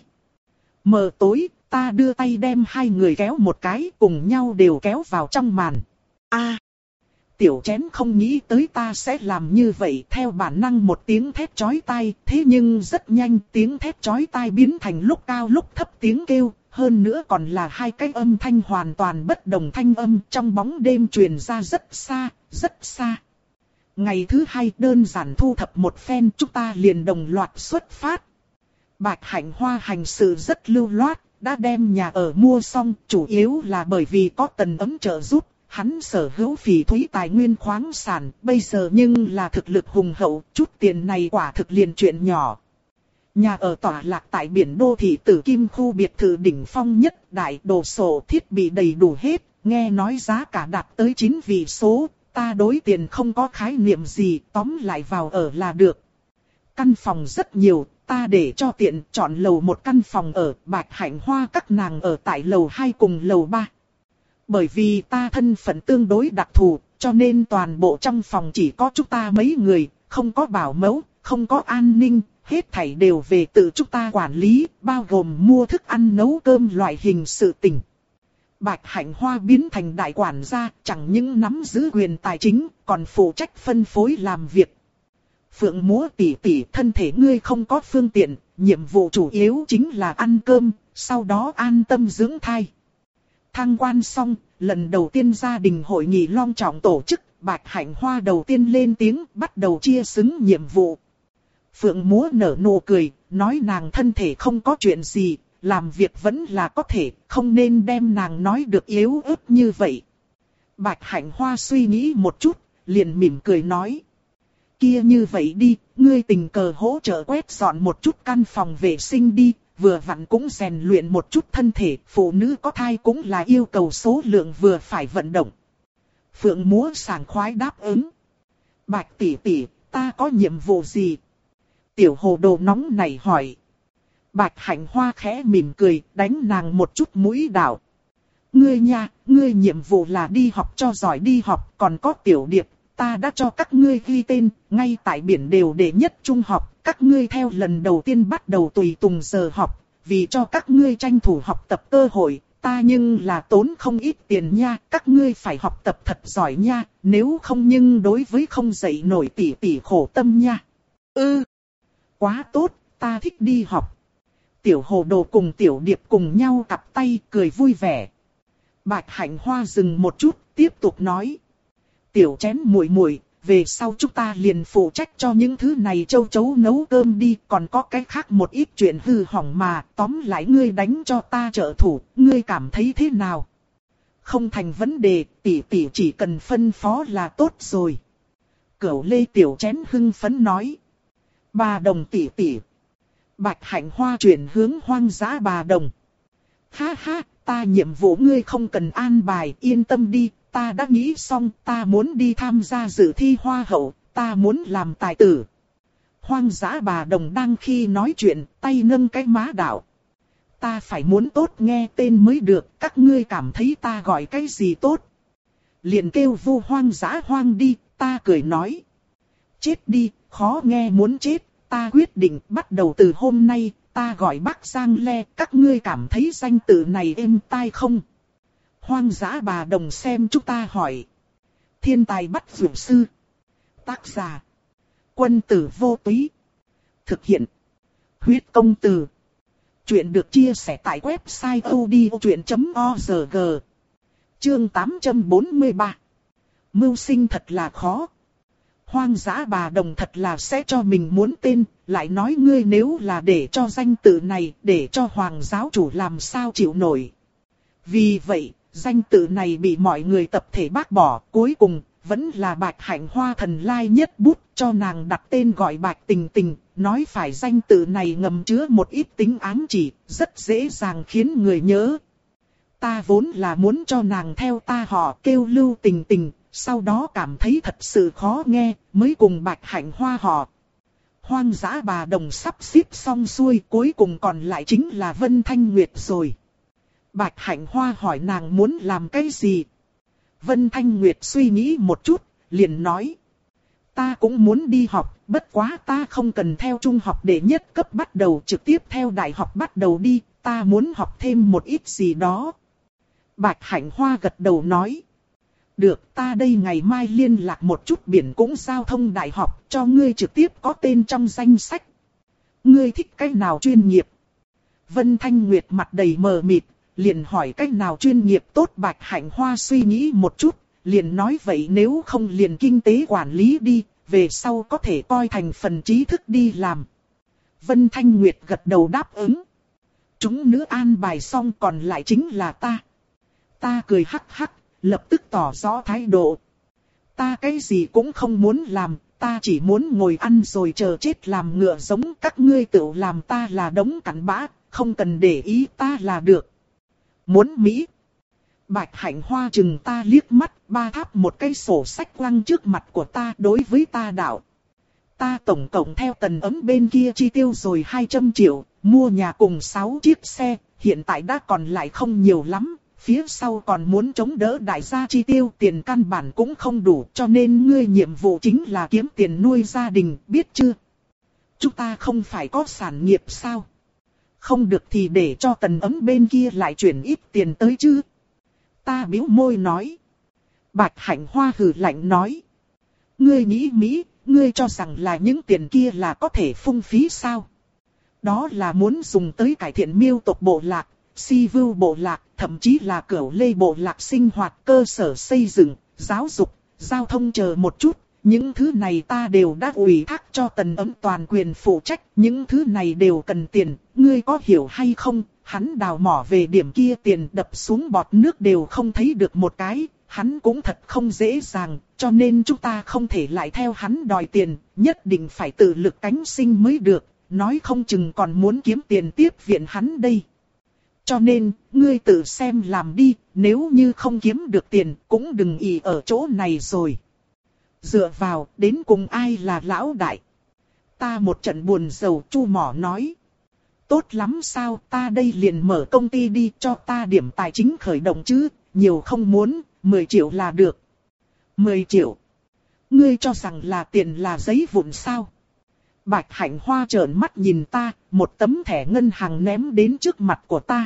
Mờ tối, ta đưa tay đem hai người kéo một cái, cùng nhau đều kéo vào trong màn. A, Tiểu Chén không nghĩ tới ta sẽ làm như vậy, theo bản năng một tiếng thét chói tai, thế nhưng rất nhanh tiếng thét chói tai biến thành lúc cao lúc thấp tiếng kêu. Hơn nữa còn là hai cái âm thanh hoàn toàn bất đồng thanh âm trong bóng đêm truyền ra rất xa, rất xa. Ngày thứ hai đơn giản thu thập một phen chúng ta liền đồng loạt xuất phát. Bạch Hạnh Hoa hành sự rất lưu loát, đã đem nhà ở mua xong, chủ yếu là bởi vì có Tần Ấm trợ giúp, hắn sở hữu phỉ thúy tài nguyên khoáng sản, bây giờ nhưng là thực lực hùng hậu, chút tiền này quả thực liền chuyện nhỏ. Nhà ở tọa lạc tại biển đô thị Tử Kim khu biệt thự đỉnh phong nhất, đại đồ sổ thiết bị đầy đủ hết, nghe nói giá cả đạt tới chín vị số, ta đối tiền không có khái niệm gì, tóm lại vào ở là được. Căn phòng rất nhiều, ta để cho tiện chọn lầu một căn phòng ở, Bạch Hạnh Hoa các nàng ở tại lầu hai cùng lầu ba. Bởi vì ta thân phận tương đối đặc thù, cho nên toàn bộ trong phòng chỉ có chúng ta mấy người, không có bảo mẫu, không có an ninh, hết thảy đều về tự chúng ta quản lý, bao gồm mua thức ăn nấu cơm loại hình sự tình. Bạch Hạnh Hoa biến thành đại quản gia, chẳng những nắm giữ quyền tài chính, còn phụ trách phân phối làm việc. Phượng Múa tỷ tỷ, thân thể ngươi không có phương tiện, nhiệm vụ chủ yếu chính là ăn cơm, sau đó an tâm dưỡng thai. Thăng quan xong, lần đầu tiên gia đình hội nghị long trọng tổ chức, Bạch Hạnh Hoa đầu tiên lên tiếng, bắt đầu chia xứng nhiệm vụ. Phượng Múa nở nụ cười, nói nàng thân thể không có chuyện gì, làm việc vẫn là có thể, không nên đem nàng nói được yếu ớt như vậy. Bạch Hạnh Hoa suy nghĩ một chút, liền mỉm cười nói. Kia như vậy đi, ngươi tình cờ hỗ trợ quét dọn một chút căn phòng vệ sinh đi, vừa vặn cũng rèn luyện một chút thân thể, phụ nữ có thai cũng là yêu cầu số lượng vừa phải vận động. Phượng Múa sảng khoái đáp ứng. Bạch tỷ tỷ, ta có nhiệm vụ gì? Tiểu hồ đồ nóng này hỏi. Bạch Hạnh Hoa khẽ mỉm cười, đánh nàng một chút mũi đạo. Ngươi nha, ngươi nhiệm vụ là đi học cho giỏi đi học, còn có tiểu điệp, ta đã cho các ngươi ghi tên, ngay tại biển đều đệ nhất trung học, các ngươi theo lần đầu tiên bắt đầu tùy tùng giờ học, vì cho các ngươi tranh thủ học tập cơ hội, ta nhưng là tốn không ít tiền nha, các ngươi phải học tập thật giỏi nha, nếu không nhưng đối với không dậy nổi tỷ tỷ khổ tâm nha. Ừ, quá tốt, ta thích đi học. Tiểu hồ đồ cùng tiểu điệp cùng nhau cặp tay cười vui vẻ. Bạch Hạnh Hoa dừng một chút, tiếp tục nói. Tiểu chén muội muội, về sau chúng ta liền phụ trách cho những thứ này châu chấu nấu cơm đi, còn có cái khác một ít chuyện hư hỏng mà, tóm lại ngươi đánh cho ta trợ thủ, ngươi cảm thấy thế nào? Không thành vấn đề, tỷ tỷ chỉ cần phân phó là tốt rồi. Cửu Lê tiểu chén hưng phấn nói. Bà Đồng tỷ tỷ. Bạch Hạnh Hoa chuyển hướng Hoang Dã Bà Đồng. Ha ha, ta nhiệm vụ ngươi không cần an bài, yên tâm đi, ta đã nghĩ xong, ta muốn đi tham gia dự thi hoa hậu, ta muốn làm tài tử. Hoang Dã Bà Đồng đang khi nói chuyện, tay nâng cái má đạo. Ta phải muốn tốt nghe tên mới được, các ngươi cảm thấy ta gọi cái gì tốt? Liền kêu Vu Hoang Dã Hoang đi, ta cười nói. Chết đi, khó nghe muốn chết. Ta quyết định bắt đầu từ hôm nay, ta gọi Bắc Giang Le, các ngươi cảm thấy danh tự này êm tai không? Hoang Dã Bà Đồng xem chúng ta hỏi. Thiên tài bắt vượt sư. Tác giả. Quân tử vô túy. Thực hiện. Huyết công từ. Chuyện được chia sẻ tại website odchuyện chấm org. Chương tám trăm bốn mươi ba. Mưu sinh thật là khó. Hoang Dã Bà Đồng thật là sẽ cho mình muốn tên, lại nói ngươi nếu là để cho danh tự này, để cho Hoàng giáo chủ làm sao chịu nổi. Vì vậy, danh tự này bị mọi người tập thể bác bỏ, cuối cùng, vẫn là Bạch Hạnh Hoa thần lai nhất bút cho nàng đặt tên gọi Bạch Tình Tình, nói phải danh tự này ngầm chứa một ít tính ám chỉ, rất dễ dàng khiến người nhớ. Ta vốn là muốn cho nàng theo ta họ kêu Lưu Tình Tình. Sau đó cảm thấy thật sự khó nghe, mới cùng Bạch Hạnh Hoa họ. Hoang Dã Bà Đồng sắp xếp xong xuôi, cuối cùng còn lại chính là Vân Thanh Nguyệt rồi. Bạch Hạnh Hoa hỏi nàng muốn làm cái gì? Vân Thanh Nguyệt suy nghĩ một chút, liền nói. Ta cũng muốn đi học, bất quá ta không cần theo trung học đệ nhất cấp bắt đầu, trực tiếp theo đại học bắt đầu đi, ta muốn học thêm một ít gì đó. Bạch Hạnh Hoa gật đầu nói. Được, ta đây ngày mai liên lạc một chút biển cũng giao thông đại học, cho ngươi trực tiếp có tên trong danh sách. Ngươi thích cái nào chuyên nghiệp? Vân Thanh Nguyệt mặt đầy mờ mịt, liền hỏi cái nào chuyên nghiệp tốt. Bạch Hạnh Hoa suy nghĩ một chút, liền nói vậy nếu không liền kinh tế quản lý đi, về sau có thể coi thành phần trí thức đi làm. Vân Thanh Nguyệt gật đầu đáp ứng. Chúng nữ an bài xong còn lại chính là ta. Ta cười hắc hắc. Lập tức tỏ rõ thái độ. Ta cái gì cũng không muốn làm, ta chỉ muốn ngồi ăn rồi chờ chết làm ngựa giống các ngươi tự làm ta là đống cặn bã, không cần để ý ta là được. Muốn Mỹ. Bạch Hạnh Hoa chừng ta liếc mắt, ba tháp một cái sổ sách quăng trước mặt của ta đối với ta đạo. Ta tổng cộng theo tần ấm bên kia chi tiêu rồi hai trăm triệu, mua nhà cùng sáu chiếc xe, hiện tại đã còn lại không nhiều lắm. phía sau còn muốn chống đỡ đại gia chi tiêu tiền căn bản cũng không đủ, cho nên ngươi nhiệm vụ chính là kiếm tiền nuôi gia đình, biết chưa? Chúng ta không phải có sản nghiệp sao? Không được thì để cho Tần Ấm bên kia lại chuyển ít tiền tới chứ. Ta bĩu môi nói. Bạch Hạnh Hoa hừ lạnh nói. Ngươi nghĩ Mỹ, ngươi cho rằng là những tiền kia là có thể phung phí sao? Đó là muốn dùng tới cải thiện miêu tộc bộ lạc, si vưu bộ lạc, thậm chí là cửu lê bộ lạc sinh hoạt, cơ sở xây dựng, giáo dục, giao thông chờ một chút. Những thứ này ta đều đã ủy thác cho Tần Ấm toàn quyền phụ trách, những thứ này đều cần tiền, ngươi có hiểu hay không? Hắn đào mỏ về điểm kia tiền đập xuống bọt nước đều không thấy được một cái, hắn cũng thật không dễ dàng, cho nên chúng ta không thể lại theo hắn đòi tiền, nhất định phải tự lực cánh sinh mới được, nói không chừng còn muốn kiếm tiền tiếp viện hắn đây. Cho nên, ngươi tự xem làm đi, nếu như không kiếm được tiền, cũng đừng ỷ ở chỗ này rồi. Dựa vào, đến cùng ai là lão đại? Ta một trận buồn rầu, Chu Mỏ nói. Tốt lắm sao, ta đây liền mở công ty đi, cho ta điểm tài chính khởi động chứ, nhiều không muốn, mười triệu là được. mười triệu? Ngươi cho rằng là tiền là giấy vụn sao? Bạch Hạnh Hoa trợn mắt nhìn ta, một tấm thẻ ngân hàng ném đến trước mặt của ta.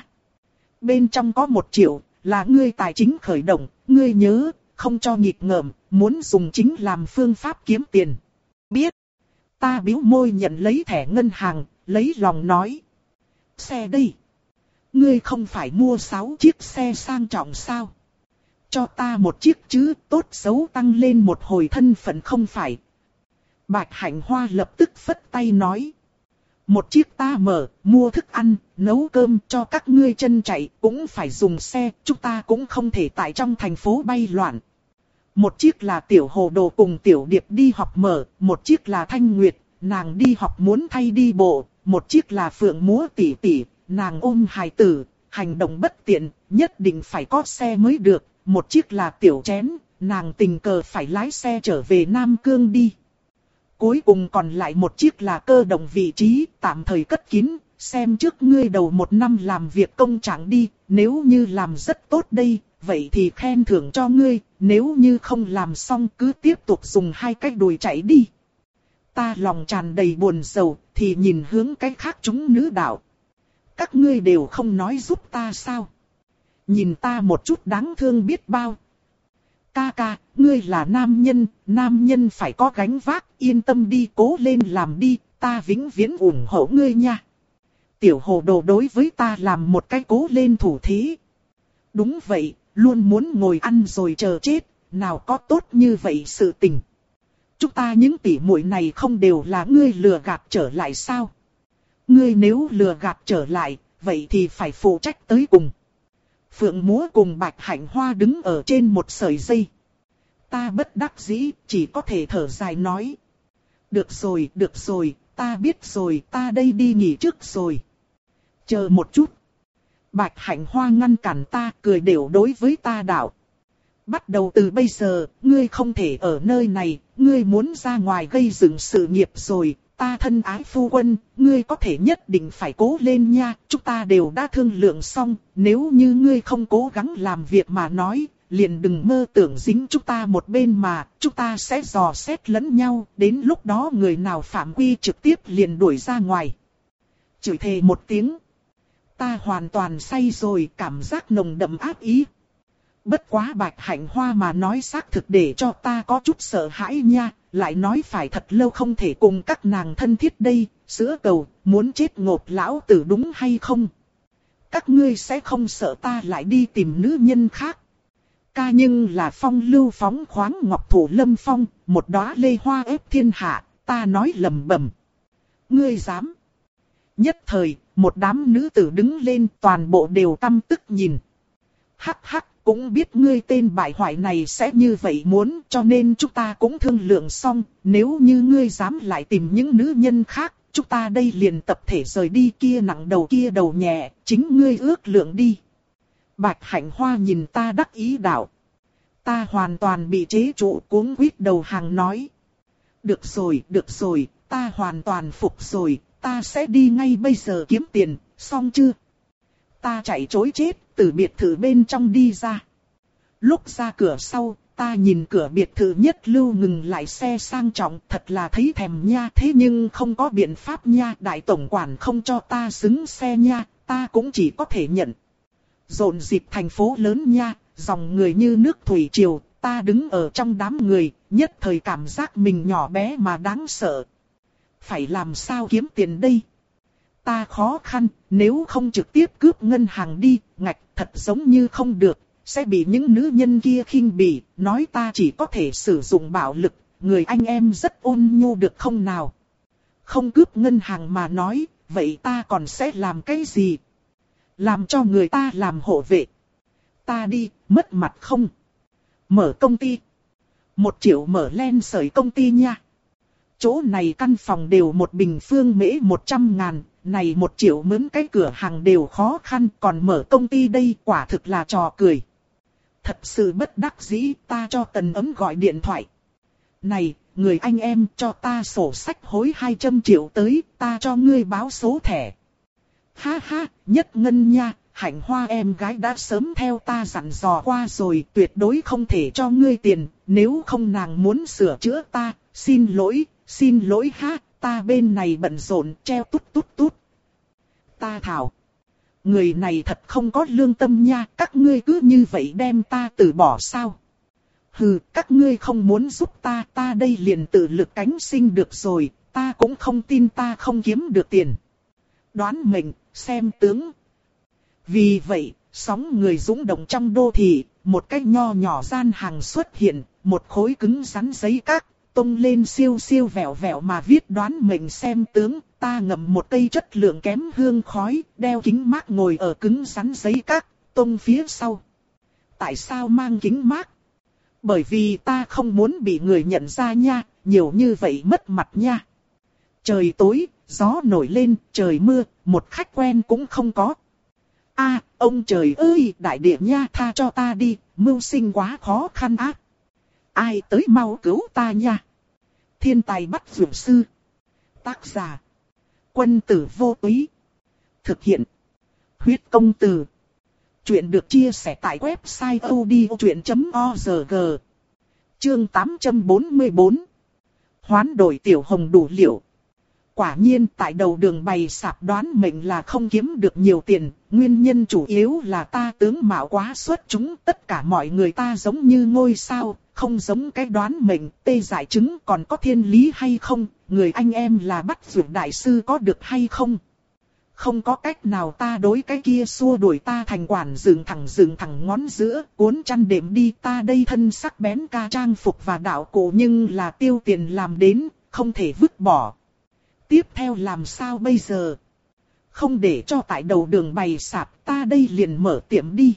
Bên trong có một triệu, là ngươi tài chính khởi động, ngươi nhớ, không cho nghịch ngợm, muốn dùng chính làm phương pháp kiếm tiền. Biết. Ta bĩu môi nhận lấy thẻ ngân hàng, lấy lòng nói. Xe đây. Ngươi không phải mua sáu chiếc xe sang trọng sao? Cho ta một chiếc chứ, tốt xấu tăng lên một hồi thân phận không phải. Bạch Hạnh Hoa lập tức phất tay nói. Một chiếc ta mở, mua thức ăn, nấu cơm cho các ngươi chân chạy, cũng phải dùng xe, chúng ta cũng không thể tại trong thành phố bay loạn. Một chiếc là Tiểu Hồ Đồ cùng Tiểu Điệp đi học mở, một chiếc là Thanh Nguyệt, nàng đi học muốn thay đi bộ, một chiếc là Phượng Múa tỷ tỷ, nàng ôm hài tử, hành động bất tiện, nhất định phải có xe mới được, một chiếc là Tiểu Chén, nàng tình cờ phải lái xe trở về Nam Cương đi. Cuối cùng còn lại một chiếc là cơ động vị trí, tạm thời cất kín, xem trước ngươi đầu một năm làm việc công trạng đi, nếu như làm rất tốt đây, vậy thì khen thưởng cho ngươi, nếu như không làm xong cứ tiếp tục dùng hai cái đùi chạy đi. Ta lòng tràn đầy buồn rầu, thì nhìn hướng cái khác chúng nữ đạo. Các ngươi đều không nói giúp ta sao? Nhìn ta một chút đáng thương biết bao. Ca ca, ngươi là nam nhân, nam nhân phải có gánh vác, yên tâm đi, cố lên làm đi, ta vĩnh viễn ủng hộ ngươi nha. Tiểu Hồ Đồ đối với ta làm một cái cố lên thủ thế. Đúng vậy, luôn muốn ngồi ăn rồi chờ chết, nào có tốt như vậy sự tình. Chúng ta những tỷ muội này không đều là ngươi lừa gạt trở lại sao? Ngươi nếu lừa gạt trở lại, vậy thì phải phụ trách tới cùng. Phượng Múa cùng Bạch Hạnh Hoa đứng ở trên một sợi dây. Ta bất đắc dĩ, chỉ có thể thở dài nói. Được rồi, được rồi, ta biết rồi, ta đây đi nghỉ trước rồi. Chờ một chút. Bạch Hạnh Hoa ngăn cản ta, cười đều đối với ta đạo. Bắt đầu từ bây giờ, ngươi không thể ở nơi này, ngươi muốn ra ngoài gây dựng sự nghiệp rồi. Ta thân ái phu quân, ngươi có thể nhất định phải cố lên nha, chúng ta đều đã thương lượng xong, nếu như ngươi không cố gắng làm việc mà nói, liền đừng mơ tưởng dính chúng ta một bên mà, chúng ta sẽ dò xét lẫn nhau, đến lúc đó người nào phạm quy trực tiếp liền đuổi ra ngoài. Chửi thề một tiếng, ta hoàn toàn say rồi, cảm giác nồng đậm ác ý. Bất quá Bạch Hạnh Hoa mà nói xác thực để cho ta có chút sợ hãi nha, lại nói phải thật lâu không thể cùng các nàng thân thiết đây, sữa cầu, muốn chết ngộp lão tử đúng hay không? Các ngươi sẽ không sợ ta lại đi tìm nữ nhân khác. Ca nhưng là phong lưu phóng khoáng ngọc thủ lâm phong, một đóa lê hoa ép thiên hạ, ta nói lầm bầm. Ngươi dám? Nhất thời, một đám nữ tử đứng lên toàn bộ đều căm tức nhìn. Hắc hắc. Cũng biết ngươi tên bại hoại này sẽ như vậy muốn, cho nên chúng ta cũng thương lượng xong, nếu như ngươi dám lại tìm những nữ nhân khác, chúng ta đây liền tập thể rời đi, kia nặng đầu kia đầu nhẹ, chính ngươi ước lượng đi. Bạch Hạnh Hoa nhìn ta đắc ý đạo. Ta hoàn toàn bị chế trụ, cuống quýt đầu hàng nói. Được rồi, được rồi, ta hoàn toàn phục rồi, ta sẽ đi ngay bây giờ kiếm tiền, xong chưa? Ta chạy trối chết, từ biệt thự bên trong đi ra. Lúc ra cửa sau, ta nhìn cửa biệt thự nhất lưu ngừng lại xe sang trọng, thật là thấy thèm nha. Thế nhưng không có biện pháp nha, đại tổng quản không cho ta xứng xe nha, ta cũng chỉ có thể nhận. Rộn dịp thành phố lớn nha, dòng người như nước thủy triều, ta đứng ở trong đám người, nhất thời cảm giác mình nhỏ bé mà đáng sợ. Phải làm sao kiếm tiền đây? Ta khó khăn, nếu không trực tiếp cướp ngân hàng đi, ngạch thật giống như không được, sẽ bị những nữ nhân kia khinh bỉ, nói ta chỉ có thể sử dụng bạo lực, người anh em rất ôn nhu được không nào? Không cướp ngân hàng mà nói, vậy ta còn sẽ làm cái gì? Làm cho người ta làm hộ vệ. Ta đi, mất mặt không? Mở công ty. Một triệu mở len sợi công ty nha. Chỗ này căn phòng đều một bình phương mễ một trăm ngàn, này một triệu mướn cái cửa hàng đều khó khăn, còn mở công ty đây quả thực là trò cười. Thật sự bất đắc dĩ, ta cho Tần Ấm gọi điện thoại. Này, người anh em cho ta sổ sách hối hai trăm triệu tới, ta cho ngươi báo số thẻ. Ha ha, Nhất Ngân nha, Hạnh Hoa em gái đã sớm theo ta dặn dò qua rồi, tuyệt đối không thể cho ngươi tiền, nếu không nàng muốn sửa chữa ta, xin lỗi, xin lỗi ha, ta bên này bận rộn, treo tút tút tút. Ta thảo, người này thật không có lương tâm nha, các ngươi cứ như vậy đem ta từ bỏ sao? Hừ, các ngươi không muốn giúp ta, ta đây liền tự lực cánh sinh được rồi, ta cũng không tin ta không kiếm được tiền. Đoán mệnh, xem tướng. Vì vậy, sóng người dũng động trong đô thị, một cái nho nhỏ gian hàng xuất hiện, một khối cứng rắn giấy các, tung lên siêu siêu vẹo vẹo mà viết đoán mệnh xem tướng, ta ngậm một cây chất lượng kém hương khói, đeo kính mác ngồi ở cứng rắn giấy các, tung phía sau. Tại sao mang kính mác? Bởi vì ta không muốn bị người nhận ra nha, nhiều như vậy mất mặt nha. Trời tối, gió nổi lên, trời mưa, một khách quen cũng không có. A, ông trời ơi, đại địa nha, tha cho ta đi, mưu sinh quá khó khăn ác. Ai tới mau cứu ta nha. Thiên tài bắt dược sư. Tác giả. Quân tử vô túy. Thực hiện. Huyết công từ. Chuyện được chia sẻ tại website odchuyện chấm org. Chương tám trăm bốn mươi bốn. Hoán đổi tiểu hồng đủ liệu. Quả nhiên tại đầu đường bày sạp đoán mệnh là không kiếm được nhiều tiền, nguyên nhân chủ yếu là ta tướng mạo quá xuất chúng, tất cả mọi người ta giống như ngôi sao, không giống cái đoán mệnh, tê giải chứng còn có thiên lý hay không, người anh em là bắt dược đại sư có được hay không. Không có cách nào ta đối cái kia xua đuổi ta thành quản dựng thẳng dựng thẳng ngón giữa, cuốn chăn đệm đi ta đây thân sắc bén ca trang phục và đạo cụ nhưng là tiêu tiền làm đến, không thể vứt bỏ. Tiếp theo làm sao bây giờ? Không để cho tại đầu đường bày sạp ta đây liền mở tiệm đi.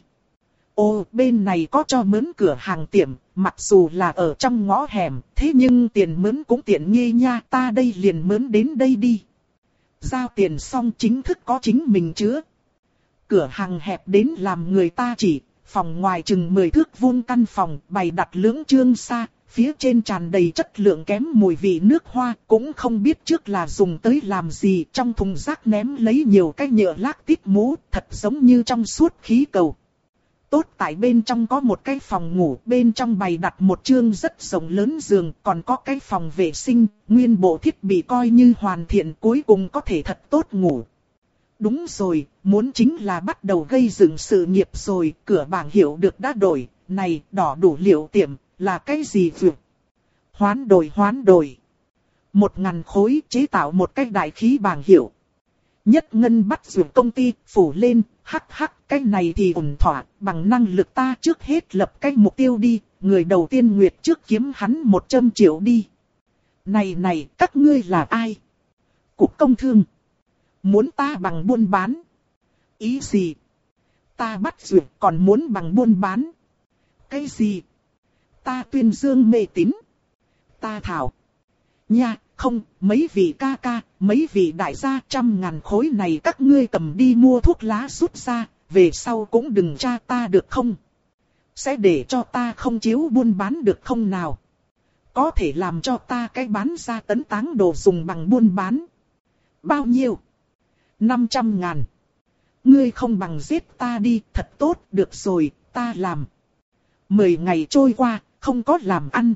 Ô bên này có cho mướn cửa hàng tiệm, mặc dù là ở trong ngõ hẻm, thế nhưng tiền mướn cũng tiện nghi nha, ta đây liền mướn đến đây đi. Giao tiền xong chính thức có chính mình chứa. Cửa hàng hẹp đến làm người ta chỉ, phòng ngoài chừng mười thước vuông căn phòng, bày đặt lưỡng trương xa, phía trên tràn đầy chất lượng kém mùi vị nước hoa, cũng không biết trước là dùng tới làm gì, trong thùng rác ném lấy nhiều cái nhựa lác tít mũ, thật giống như trong suốt khí cầu. Tốt tại bên trong có một cái phòng ngủ, bên trong bày đặt một chương rất rộng lớn giường, còn có cái phòng vệ sinh, nguyên bộ thiết bị coi như hoàn thiện, cuối cùng có thể thật tốt ngủ. Đúng rồi, muốn chính là bắt đầu gây dựng sự nghiệp rồi, cửa bảng hiệu được đã đổi, này, đỏ đủ liệu tiệm, là cái gì việc? Hoán đổi hoán đổi. Một ngàn khối chế tạo một cái đại khí bảng hiệu. Nhất Ngân bắt dược công ty, phủ lên, hắc hắc, cái này thì ổn thỏa, bằng năng lực ta trước hết lập cái mục tiêu đi, người đầu tiên nguyệt trước kiếm hắn một trăm triệu đi. Này này, các ngươi là ai? Cục công thương. Muốn ta bằng buôn bán? Ý gì? Ta bắt dược còn muốn bằng buôn bán? Cái gì? Ta tuyên dương mê tín. Ta thảo. Nha, không, mấy vị ca ca, mấy vị đại gia trăm ngàn khối này các ngươi cầm đi mua thuốc lá rút ra, về sau cũng đừng tra ta được không? Sẽ để cho ta không chiếu buôn bán được không nào? Có thể làm cho ta cái bán ra tấn táng đồ dùng bằng buôn bán. Bao nhiêu? năm trăm ngàn. Ngươi không bằng giết ta đi, thật tốt, được rồi, ta làm. Mười ngày trôi qua, không có làm ăn.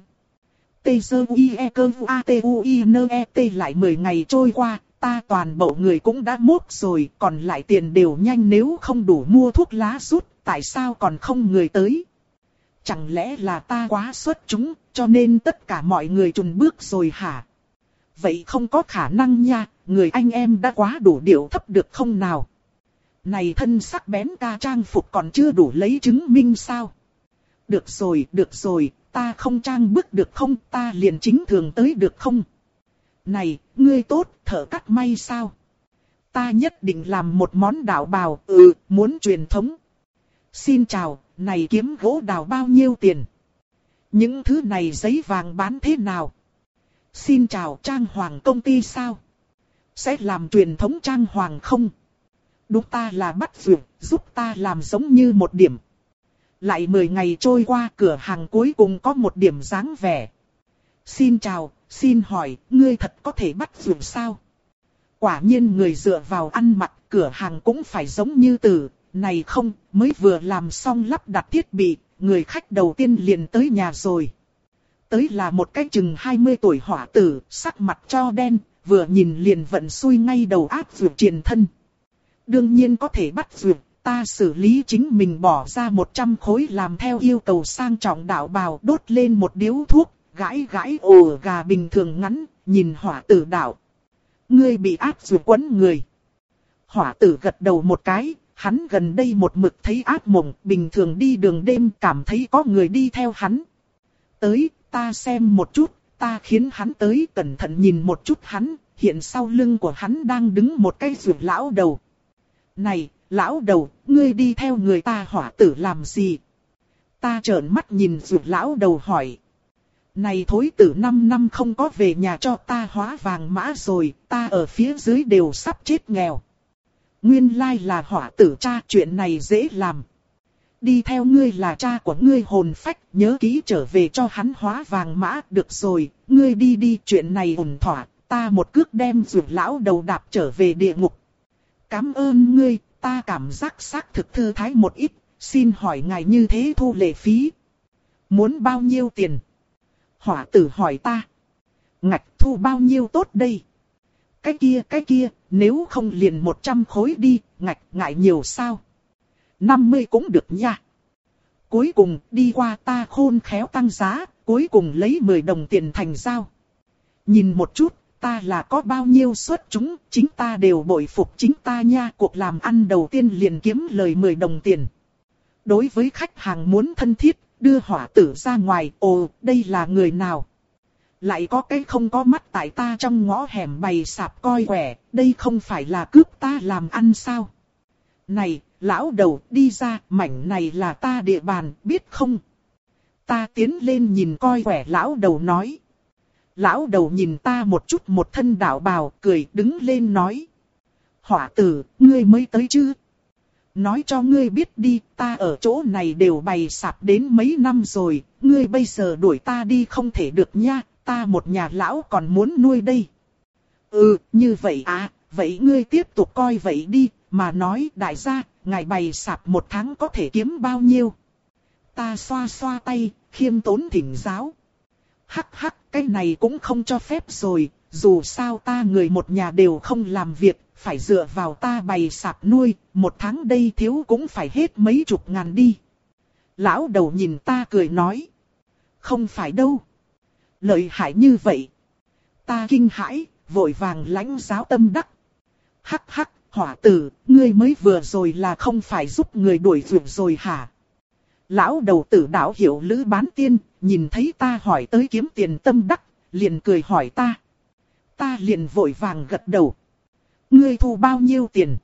Tê sơ uy e cơ a tê u i nơ e tê lại mười ngày trôi qua, ta toàn bộ người cũng đã mốt rồi, còn lại tiền đều nhanh nếu không đủ mua thuốc lá rút, tại sao còn không người tới? Chẳng lẽ là ta quá xuất chúng, cho nên tất cả mọi người chùn bước rồi hả? Vậy không có khả năng nha, người anh em đã quá đủ điệu thấp được không nào? Này thân sắc bén ca trang phục còn chưa đủ lấy chứng minh sao? Được rồi, được rồi, ta không trang bức được không, ta liền chính thường tới được không? Này, ngươi tốt, thợ cắt may sao? Ta nhất định làm một món đào bào, ừ, muốn truyền thống. Xin chào, này kiếm gỗ đào bao nhiêu tiền? Những thứ này giấy vàng bán thế nào? Xin chào, trang hoàng công ty sao? Sẽ làm truyền thống trang hoàng không? Đúng, ta là bắt vượt, giúp ta làm giống như một điểm. Lại mười ngày trôi qua, cửa hàng cuối cùng có một điểm dáng vẻ. Xin chào, xin hỏi, ngươi thật có thể bắt vượt sao? Quả nhiên người dựa vào ăn mặc, cửa hàng cũng phải giống như từ, này không, mới vừa làm xong lắp đặt thiết bị, người khách đầu tiên liền tới nhà rồi. Tới là một cái chừng hai mươi tuổi hỏa tử, sắc mặt cho đen, vừa nhìn liền vận xui ngay đầu áp vượt triền thân. Đương nhiên có thể bắt vượt, ta xử lý chính mình bỏ ra một trăm khối làm theo yêu cầu sang trọng đạo bào, đốt lên một điếu thuốc, gãi gãi ổ gà bình thường ngắn, nhìn hỏa tử đạo. Ngươi bị áp vượt quấn người. Hỏa tử gật đầu một cái, hắn gần đây một mực thấy ác mộng, bình thường đi đường đêm cảm thấy có người đi theo hắn. Tới, ta xem một chút, ta khiến hắn tới cẩn thận nhìn một chút hắn, hiện sau lưng của hắn đang đứng một cái vượt lão đầu. Này, lão đầu, ngươi đi theo người ta hỏa tử làm gì? Ta trợn mắt nhìn vượt lão đầu hỏi. Này thối tử năm năm không có về nhà cho ta hóa vàng mã rồi, ta ở phía dưới đều sắp chết nghèo. Nguyên lai là hỏa tử cha, chuyện này dễ làm. Đi theo ngươi là cha của ngươi hồn phách, nhớ kỹ trở về cho hắn hóa vàng mã, được rồi, ngươi đi đi, chuyện này ổn thỏa, ta một cước đem rượu lão đầu đạp trở về địa ngục. Cảm ơn ngươi, ta cảm giác xác thực thư thái một ít, xin hỏi ngài như thế thu lệ phí. Muốn bao nhiêu tiền? Hỏa tử hỏi ta. Ngạch thu bao nhiêu tốt đây? Cái kia cái kia, nếu không liền một trăm khối đi, ngạch ngại nhiều sao? năm mươi cũng được nha. Cuối cùng đi qua ta khôn khéo tăng giá, cuối cùng lấy mười đồng tiền thành giao. Nhìn một chút, ta là có bao nhiêu suất chúng, chính ta đều bội phục chính ta nha. Cuộc làm ăn đầu tiên liền kiếm lời mười đồng tiền. Đối với khách hàng muốn thân thiết, đưa hỏa tử ra ngoài, ồ, đây là người nào? Lại có cái không có mắt tại ta trong ngõ hẻm bày sạp coi quẻ, đây không phải là cướp ta làm ăn sao? Này, lão đầu, đi ra, mảnh này là ta địa bàn, biết không? Ta tiến lên nhìn coi quẻ lão đầu nói. Lão đầu nhìn ta một chút một thân đạo bào, cười đứng lên nói. Hỏa tử, ngươi mới tới chứ? Nói cho ngươi biết đi, ta ở chỗ này đều bày sạp đến mấy năm rồi, ngươi bây giờ đuổi ta đi không thể được nha, ta một nhà lão còn muốn nuôi đây. Ừ, như vậy à, vậy ngươi tiếp tục coi vậy đi, mà nói đại gia, ngài bày sạp một tháng có thể kiếm bao nhiêu? Ta xoa xoa tay, khiêm tốn thỉnh giáo. Hắc hắc, cái này cũng không cho phép rồi, dù sao ta người một nhà đều không làm việc, phải dựa vào ta bày sạp nuôi, một tháng đây thiếu cũng phải hết mấy chục ngàn đi. Lão đầu nhìn ta cười nói. Không phải đâu. Lợi hại như vậy. Ta kinh hãi, vội vàng lãnh giáo tâm đắc. Hắc hắc, hỏa tử, ngươi mới vừa rồi là không phải giúp người đuổi vượt rồi hả? Lão đầu tử đạo hiểu lữ bán tiên, nhìn thấy ta hỏi tới kiếm tiền tâm đắc, liền cười hỏi ta. Ta liền vội vàng gật đầu. Ngươi thu bao nhiêu tiền?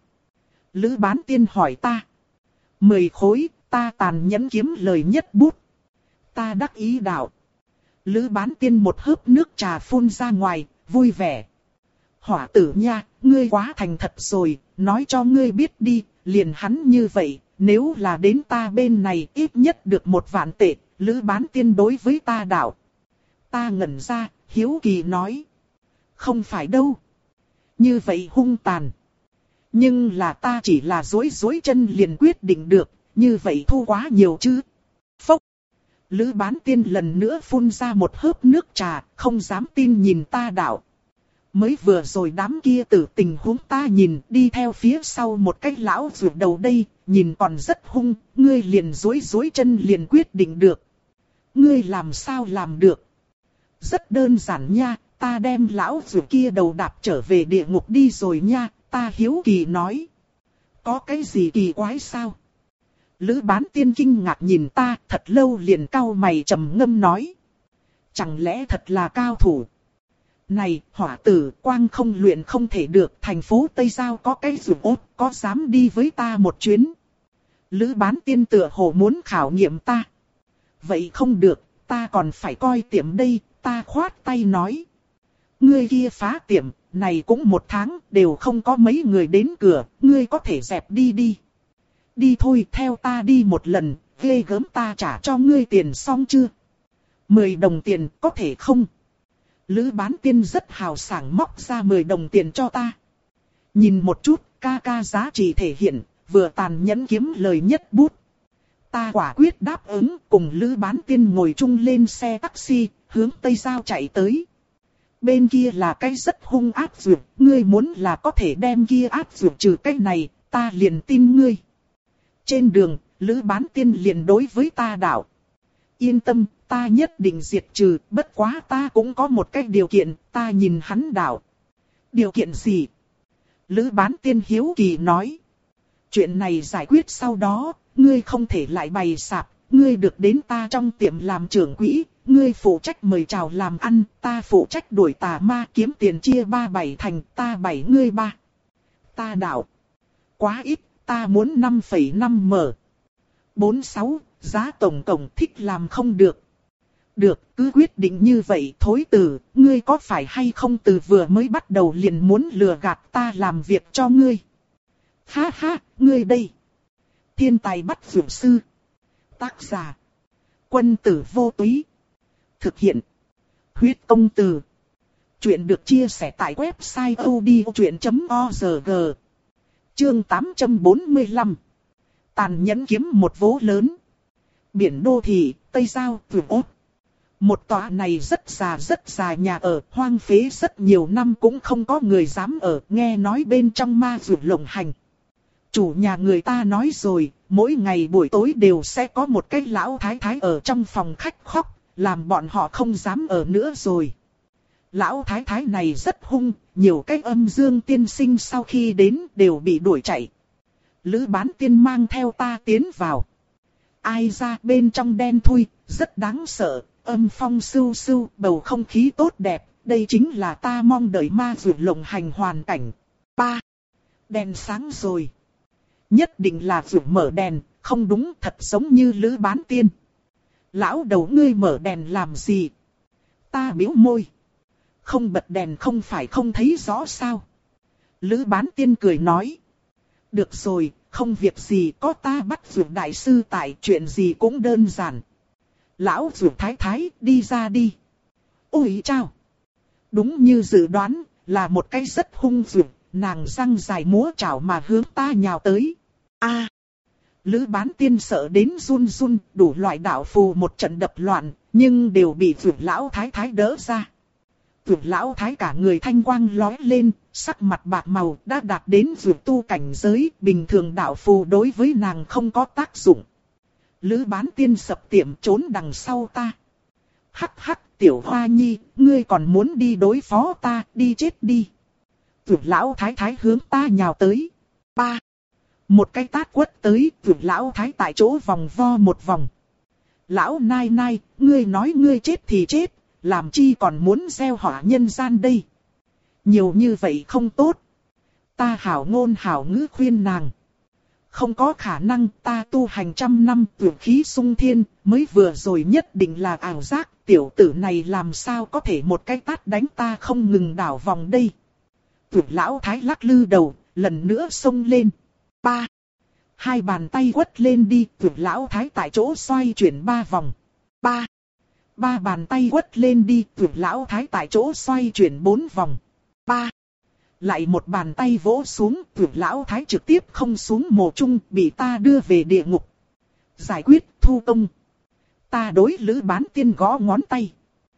Lữ bán tiên hỏi ta. Mười khối, ta tàn nhẫn kiếm lời nhất bút. Ta đắc ý đạo. Lữ bán tiên một hớp nước trà phun ra ngoài, vui vẻ. Hỏa tử nha, ngươi quá thành thật rồi, nói cho ngươi biết đi, liền hắn như vậy, nếu là đến ta bên này ít nhất được một vạn tệ, lữ bán tiên đối với ta đạo. Ta ngẩn ra, hiếu kỳ nói. Không phải đâu. Như vậy hung tàn. Nhưng là ta chỉ là duỗi duỗi chân liền quyết định được, như vậy thu quá nhiều chứ. Phốc. Lữ Bán Tiên lần nữa phun ra một hớp nước trà, không dám tin nhìn ta đạo. Mới vừa rồi đám kia tử tình huống ta nhìn đi theo phía sau một cái lão ruột đầu đây, nhìn còn rất hung, ngươi liền duỗi duỗi chân liền quyết định được. Ngươi làm sao làm được? Rất đơn giản nha, ta đem lão ruột kia đầu đạp trở về địa ngục đi rồi nha, ta hiếu kỳ nói. Có cái gì kỳ quái sao? Lữ Bán Tiên kinh ngạc nhìn ta, thật lâu liền cau mày trầm ngâm nói. Chẳng lẽ thật là cao thủ? Này, hỏa tử, quang không luyện không thể được, thành phố Tây Giao có cái rùa ốt, có dám đi với ta một chuyến? Lữ Bán Tiên tựa hồ muốn khảo nghiệm ta. Vậy không được, ta còn phải coi tiệm đây, ta khoát tay nói. Ngươi kia phá tiệm, này cũng một tháng, đều không có mấy người đến cửa, ngươi có thể dẹp đi đi. Đi thôi, theo ta đi một lần, ghê gớm ta trả cho ngươi tiền xong chưa? Mười đồng tiền, có thể không? Lữ Bán Tiên rất hào sảng móc ra mười đồng tiền cho ta. Nhìn một chút, ca ca giá trị thể hiện, vừa tàn nhẫn kiếm lời nhất bút. Ta quả quyết đáp ứng, cùng Lữ Bán Tiên ngồi chung lên xe taxi, hướng Tây Giao chạy tới. Bên kia là cái rất hung ác dược, ngươi muốn là có thể đem kia ác dược trừ cái này, ta liền tin ngươi. Trên đường, Lữ Bán Tiên liền đối với ta đạo. Yên tâm, ta nhất định diệt trừ, bất quá ta cũng có một cái điều kiện, ta nhìn hắn đạo. Điều kiện gì? Lữ Bán Tiên hiếu kỳ nói. Chuyện này giải quyết sau đó, ngươi không thể lại bày sạp, ngươi được đến ta trong tiệm làm trưởng quỹ, ngươi phụ trách mời chào làm ăn, ta phụ trách đuổi tà ma kiếm tiền chia ba bảy thành, ta bảy ngươi ba. Ta đạo. Quá ít, ta muốn năm phẩy năm mở. bốn sáu, giá tổng cộng thích làm không được. Được, cứ quyết định như vậy thối tử, ngươi có phải hay không từ vừa mới bắt đầu liền muốn lừa gạt ta làm việc cho ngươi. Ha ha, ngươi đây. Thiên tài bắt dược sư. Tác giả. Quân tử vô túy. Thực hiện. Huyết công từ. Chuyện được chia sẻ tại website odchuyện chấm org. Chương tám trăm bốn mươi lăm. Tàn nhẫn kiếm một vố lớn. Biển đô thị, Tây Giao, Vườn Ốt. Một tòa này rất già rất già nhà ở, hoang phế rất nhiều năm cũng không có người dám ở, nghe nói bên trong ma dược lộng hành. Chủ nhà người ta nói rồi, mỗi ngày buổi tối đều sẽ có một cái lão thái thái ở trong phòng khách khóc, làm bọn họ không dám ở nữa rồi. Lão thái thái này rất hung, nhiều cái âm dương tiên sinh sau khi đến đều bị đuổi chạy. Lữ Bán Tiên mang theo ta tiến vào. Ai ra bên trong đen thui, rất đáng sợ, âm phong sưu sưu, bầu không khí tốt đẹp, đây chính là ta mong đợi ma dược lộng hành hoàn cảnh. Ba. Đèn sáng rồi. Nhất định là dược mở đèn, không đúng thật giống như Lữ Bán Tiên. Lão đầu ngươi mở đèn làm gì? Ta bĩu môi. Không bật đèn không phải không thấy rõ sao? Lữ Bán Tiên cười nói. Được rồi, không việc gì có ta bắt dược đại sư tại chuyện gì cũng đơn giản. Lão dược thái thái đi ra đi. Ôi chao! Đúng như dự đoán, là một cái rất hung dược, nàng răng dài múa chảo mà hướng ta nhào tới. A! Lữ Bán Tiên sợ đến run run, đủ loại đạo phù một trận đập loạn, nhưng đều bị dược lão thái thái đỡ ra. Dược lão thái cả người thanh quang lóe lên, sắc mặt bạc màu đã đạt đến dược tu cảnh giới, bình thường đạo phù đối với nàng không có tác dụng. Lữ Bán Tiên sập tiệm trốn đằng sau ta. Hắc hắc tiểu hoa nhi, ngươi còn muốn đi đối phó ta, đi chết đi. Dược lão thái thái hướng ta nhào tới. Ba. Một cái tát quất tới, dược lão thái tại chỗ vòng vo một vòng. Lão nai nai, ngươi nói ngươi chết thì chết, làm chi còn muốn gieo họa nhân gian đây. Nhiều như vậy không tốt. Ta hảo ngôn hảo ngữ khuyên nàng. Không có khả năng, ta tu hành trăm năm tuyệt khí sung thiên, mới vừa rồi nhất định là ảo giác, tiểu tử này làm sao có thể một cái tát đánh ta không ngừng đảo vòng đây. Tuyệt lão thái lắc lư đầu, lần nữa xông lên. Ba. Hai bàn tay quất lên đi, tuyệt lão thái tại chỗ xoay chuyển ba vòng. Ba. Ba bàn tay quất lên đi, tuyệt lão thái tại chỗ xoay chuyển bốn vòng. Ba. Lại một bàn tay vỗ xuống, Vượt lão thái trực tiếp không xuống mộ chung, bị ta đưa về địa ngục. Giải quyết, thu công. Ta đối Lữ Bán Tiên gõ ngón tay.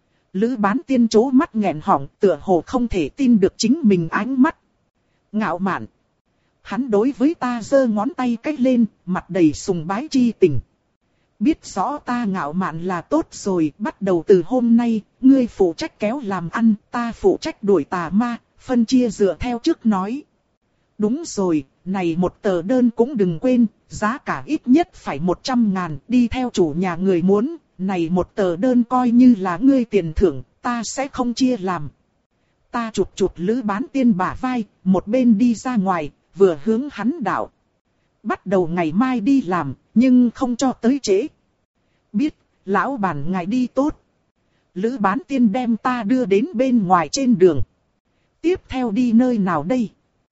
Lữ Bán Tiên trố mắt nghẹn họng, tựa hồ không thể tin được chính mình ánh mắt. Ngạo mạn. Hắn đối với ta giơ ngón tay cách lên, mặt đầy sùng bái chi tình. Biết rõ ta ngạo mạn là tốt rồi, bắt đầu từ hôm nay, ngươi phụ trách kéo làm ăn, ta phụ trách đuổi tà ma, phân chia dựa theo trước nói. Đúng rồi, này một tờ đơn cũng đừng quên, giá cả ít nhất phải một trăm ngàn, đi theo chủ nhà người muốn, này một tờ đơn coi như là ngươi tiền thưởng, ta sẽ không chia làm. Ta chụp chụp Lữ Bán Tiên bả vai, một bên đi ra ngoài, vừa hướng hắn đạo. Bắt đầu ngày mai đi làm, nhưng không cho tới trễ. Biết, lão bản ngài đi tốt. Lữ Bán Tiên đem ta đưa đến bên ngoài trên đường. Tiếp theo đi nơi nào đây?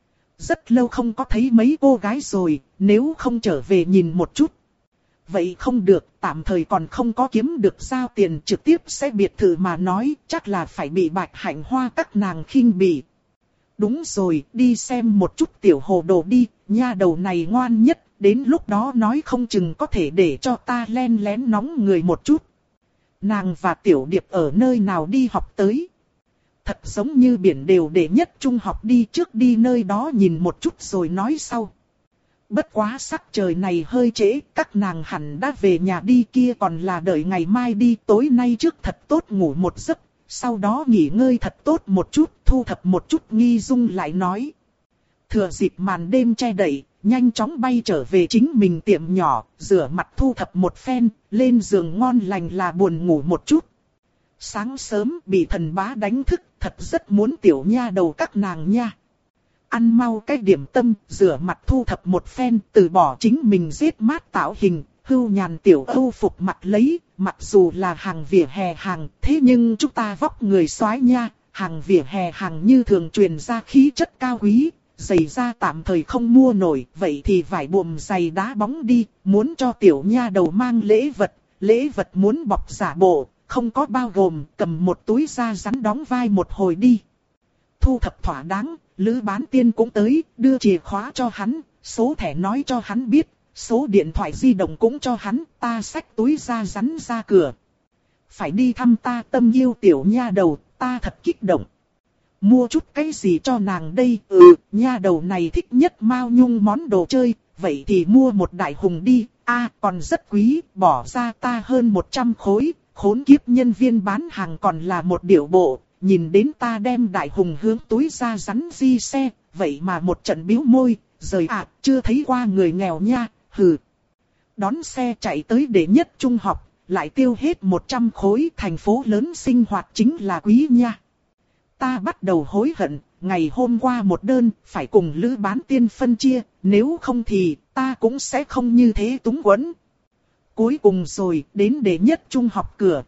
Rất lâu không có thấy mấy cô gái rồi, nếu không trở về nhìn một chút. Vậy không được, tạm thời còn không có kiếm được giao tiền, trực tiếp sẽ biệt thự mà nói, chắc là phải bị Bạch Hạnh Hoa các nàng khinh bỉ. Đúng rồi, đi xem một chút Tiểu Hồ Đồ đi, nha đầu này ngoan nhất, đến lúc đó nói không chừng có thể để cho ta len lén nóng người một chút. Nàng và Tiểu Điệp ở nơi nào đi học tới? Thật giống như biển đều để nhất trung học đi, trước đi nơi đó nhìn một chút rồi nói sau. Bất quá sắc trời này hơi trễ, các nàng hẳn đã về nhà đi, kia còn là đợi ngày mai đi, tối nay trước thật tốt ngủ một giấc, sau đó nghỉ ngơi thật tốt một chút, thu thập một chút nghi dung lại nói. Thừa dịp màn đêm che đậy, nhanh chóng bay trở về chính mình tiệm nhỏ, rửa mặt thu thập một phen, lên giường ngon lành là buồn ngủ một chút. Sáng sớm bị thần bá đánh thức, thật rất muốn tiểu nha đầu các nàng nha. Ăn mau cái điểm tâm, rửa mặt thu thập một phen, từ bỏ chính mình giết mát tạo hình, hưu nhàn tiểu âu phục mặt lấy, mặc dù là hàng vỉa hè hàng, thế nhưng chúng ta vóc người soái nha, hàng vỉa hè hàng như thường truyền ra khí chất cao quý, giày da tạm thời không mua nổi, vậy thì vải buồm giày đá bóng đi, muốn cho tiểu nha đầu mang lễ vật, lễ vật muốn bọc giả bộ, không có bao gồm, cầm một túi da rắn đóng vai một hồi đi. Thu thập thỏa đáng, Lữ Bán Tiên cũng tới, đưa chìa khóa cho hắn, số thẻ nói cho hắn biết, số điện thoại di động cũng cho hắn, ta xách túi da rắn ra cửa. Phải đi thăm ta tâm yêu tiểu nha đầu, ta thật kích động. Mua chút cái gì cho nàng đây, ừ, nha đầu này thích nhất Mao Nhung món đồ chơi, vậy thì mua một đại hùng đi, a à, còn rất quý, bỏ ra ta hơn một trăm khối, khốn kiếp nhân viên bán hàng còn là một điệu bộ. Nhìn đến ta đem đại hùng hướng túi ra rắn di xe, vậy mà một trận biếu môi, rời ạ, à, chưa thấy qua người nghèo nha, hừ. Đón xe chạy tới đệ nhất trung học, lại tiêu hết một trăm khối, thành phố lớn sinh hoạt chính là quý nha. Ta bắt đầu hối hận, ngày hôm qua một đơn, phải cùng Lữ Bán Tiên phân chia, nếu không thì, ta cũng sẽ không như thế túng quẫn. Cuối cùng rồi, đến đệ nhất trung học cửa.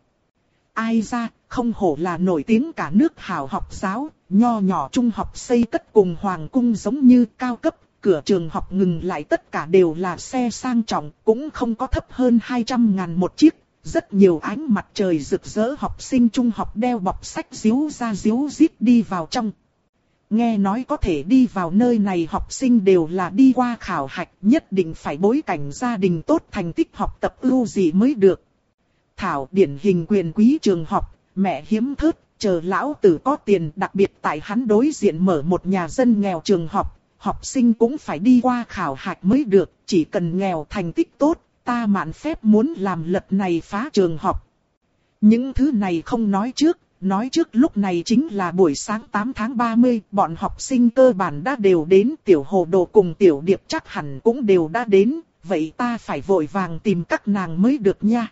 Ai ra, không hổ là nổi tiếng cả nước hảo học giáo, nho nhỏ trung học xây cất cùng hoàng cung giống như cao cấp, cửa trường học ngừng lại tất cả đều là xe sang trọng, cũng không có thấp hơn hai trăm ngàn một chiếc, rất nhiều ánh mặt trời rực rỡ học sinh trung học đeo bọc sách díu ra díu dít đi vào trong. Nghe nói có thể đi vào nơi này học sinh đều là đi qua khảo hạch, nhất định phải bối cảnh gia đình tốt, thành tích học tập ưu dị mới được. Thảo điển hình quyền quý trường học, mẹ hiếm thớt, chờ lão tử có tiền, đặc biệt tại hắn đối diện mở một nhà dân nghèo trường học, học sinh cũng phải đi qua khảo hạch mới được, chỉ cần nghèo thành tích tốt, ta mạn phép muốn làm lật này phá trường học. Những thứ này không nói trước, nói trước lúc này chính là buổi sáng tám tháng ba mươi, bọn học sinh cơ bản đã đều đến, Tiểu Hồ Đồ cùng Tiểu Điệp chắc hẳn cũng đều đã đến, vậy ta phải vội vàng tìm các nàng mới được nha.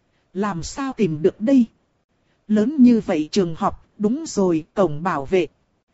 Làm sao tìm được đây? Lớn như vậy trường học, đúng rồi, cổng bảo vệ.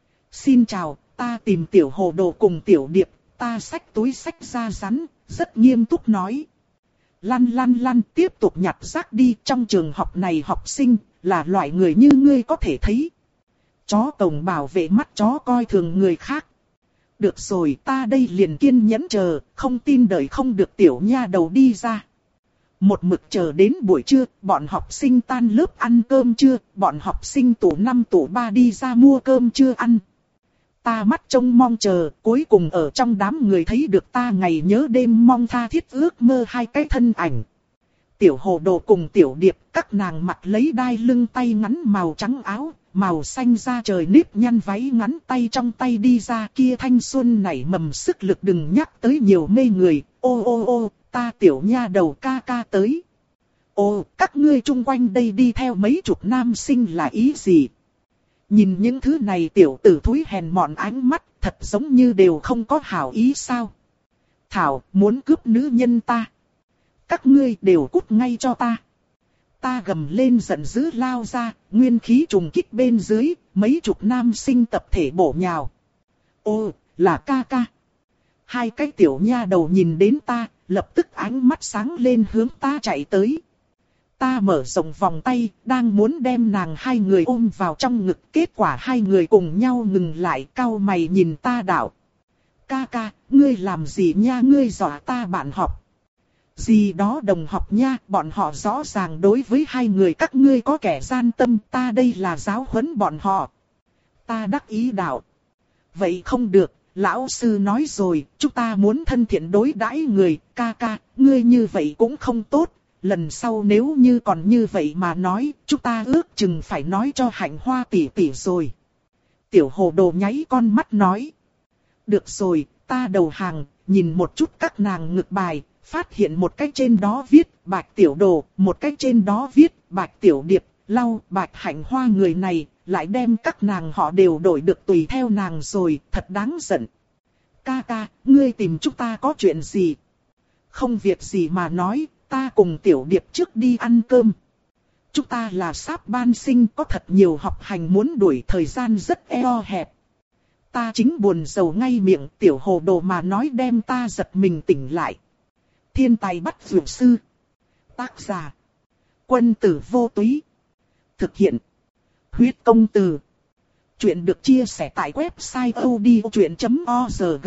Xin chào, ta tìm Tiểu Hồ Đồ cùng Tiểu Điệp, ta xách túi xách ra rắn, rất nghiêm túc nói. Lăn lăn lăn, tiếp tục nhặt rác đi, trong trường học này học sinh, là loại người như ngươi có thể thấy. Chó cổng bảo vệ mắt chó coi thường người khác. Được rồi, ta đây liền kiên nhẫn chờ, không tin đợi không được tiểu nha đầu đi ra. Một mực chờ đến buổi trưa, bọn học sinh tan lớp ăn cơm trưa, bọn học sinh tủ năm tủ ba đi ra mua cơm trưa ăn. ta mắt trông mong chờ, cuối cùng ở trong đám người thấy được ta ngày nhớ đêm mong tha thiết ước mơ hai cái thân ảnh. Tiểu hồ đồ cùng tiểu điệp, các nàng mặc lấy đai lưng tay ngắn màu trắng áo, màu xanh da trời nếp nhăn váy ngắn tay trong tay đi ra kia thanh xuân nảy mầm sức lực đừng nhắc tới nhiều mê người, ô ô ô, ta tiểu nha đầu ca ca tới. Ô, các ngươi chung quanh đây đi theo mấy chục nam sinh là ý gì? Nhìn những thứ này tiểu tử thúi hèn mọn ánh mắt, thật giống như đều không có hảo ý sao? Thảo, muốn cướp nữ nhân ta. Các ngươi đều cút ngay cho ta. Ta gầm lên giận dữ lao ra, nguyên khí trùng kích bên dưới, mấy chục nam sinh tập thể bổ nhào. Ô, là ca ca. Hai cái tiểu nha đầu nhìn đến ta, lập tức ánh mắt sáng lên hướng ta chạy tới. Ta mở rộng vòng tay, đang muốn đem nàng hai người ôm vào trong ngực, kết quả hai người cùng nhau ngừng lại, cau mày nhìn ta đạo. Ca ca, ngươi làm gì nha, ngươi dọa ta bạn học. Gì đó đồng học nha, bọn họ rõ ràng đối với hai người các ngươi có kẻ gian tâm, ta đây là giáo huấn bọn họ. Ta đắc ý đạo. Vậy không được, lão sư nói rồi, chúng ta muốn thân thiện đối đãi người, ca ca, ngươi như vậy cũng không tốt. Lần sau nếu như còn như vậy mà nói, chúng ta ước chừng phải nói cho Hạnh Hoa tỷ tỷ rồi. Tiểu hồ đồ nháy con mắt nói. Được rồi, ta đầu hàng, nhìn một chút các nàng ngực bài, phát hiện một cái trên đó viết Bạch Tiểu Đồ, một cái trên đó viết Bạch Tiểu Điệp, lau Bạch Hạnh Hoa người này, lại đem các nàng họ đều đổi được tùy theo nàng rồi, thật đáng giận. Ca ca, ngươi tìm chúng ta có chuyện gì? Không việc gì mà nói. Ta cùng Tiểu Điệp trước đi ăn cơm. Chúng ta là sáp ban sinh, có thật nhiều học hành muốn đuổi, thời gian rất eo hẹp. Ta chính buồn rầu ngay miệng, tiểu hồ đồ mà nói đem ta giật mình tỉnh lại. Thiên tài bắt dược sư. Tác giả. Quân tử vô túy. Thực hiện. Huyết công từ. Chuyện được chia sẻ tại website odchuyện chấm org.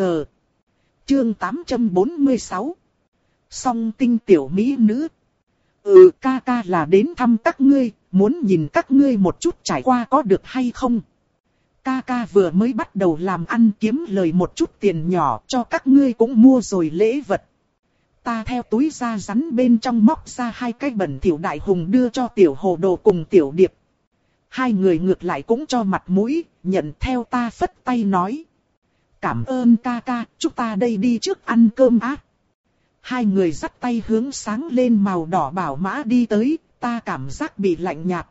Chương tám trăm bốn mươi sáu. Song tinh tiểu mỹ nữ. Ừ, ca ca là đến thăm các ngươi, muốn nhìn các ngươi một chút trải qua có được hay không. Ca ca vừa mới bắt đầu làm ăn kiếm lời một chút tiền nhỏ, cho các ngươi cũng mua rồi lễ vật. Ta theo túi da rắn bên trong móc ra hai cái bẩn thỉu đại hùng đưa cho tiểu hồ đồ cùng tiểu điệp. Hai người ngược lại cũng cho mặt mũi, nhận theo ta phất tay nói. Cảm ơn ca ca, chúng ta đây đi trước ăn cơm á. Hai người dắt tay hướng sáng lên màu đỏ bảo mã đi tới, ta cảm giác bị lạnh nhạt.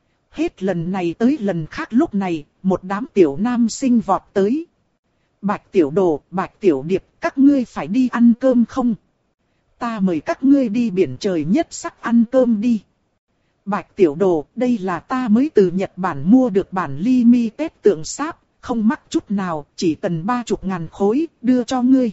Hết lần này tới lần khác lúc này, một đám tiểu nam sinh vọt tới. Bạch Tiểu Đồ, Bạch Tiểu Điệp, các ngươi phải đi ăn cơm không? Ta mời các ngươi đi biển trời nhất sắc ăn cơm đi. Bạch Tiểu Đồ, đây là ta mới từ Nhật Bản mua được bản limited tượng sáp, không mắc chút nào, chỉ cần ba chục ngàn khối, đưa cho ngươi.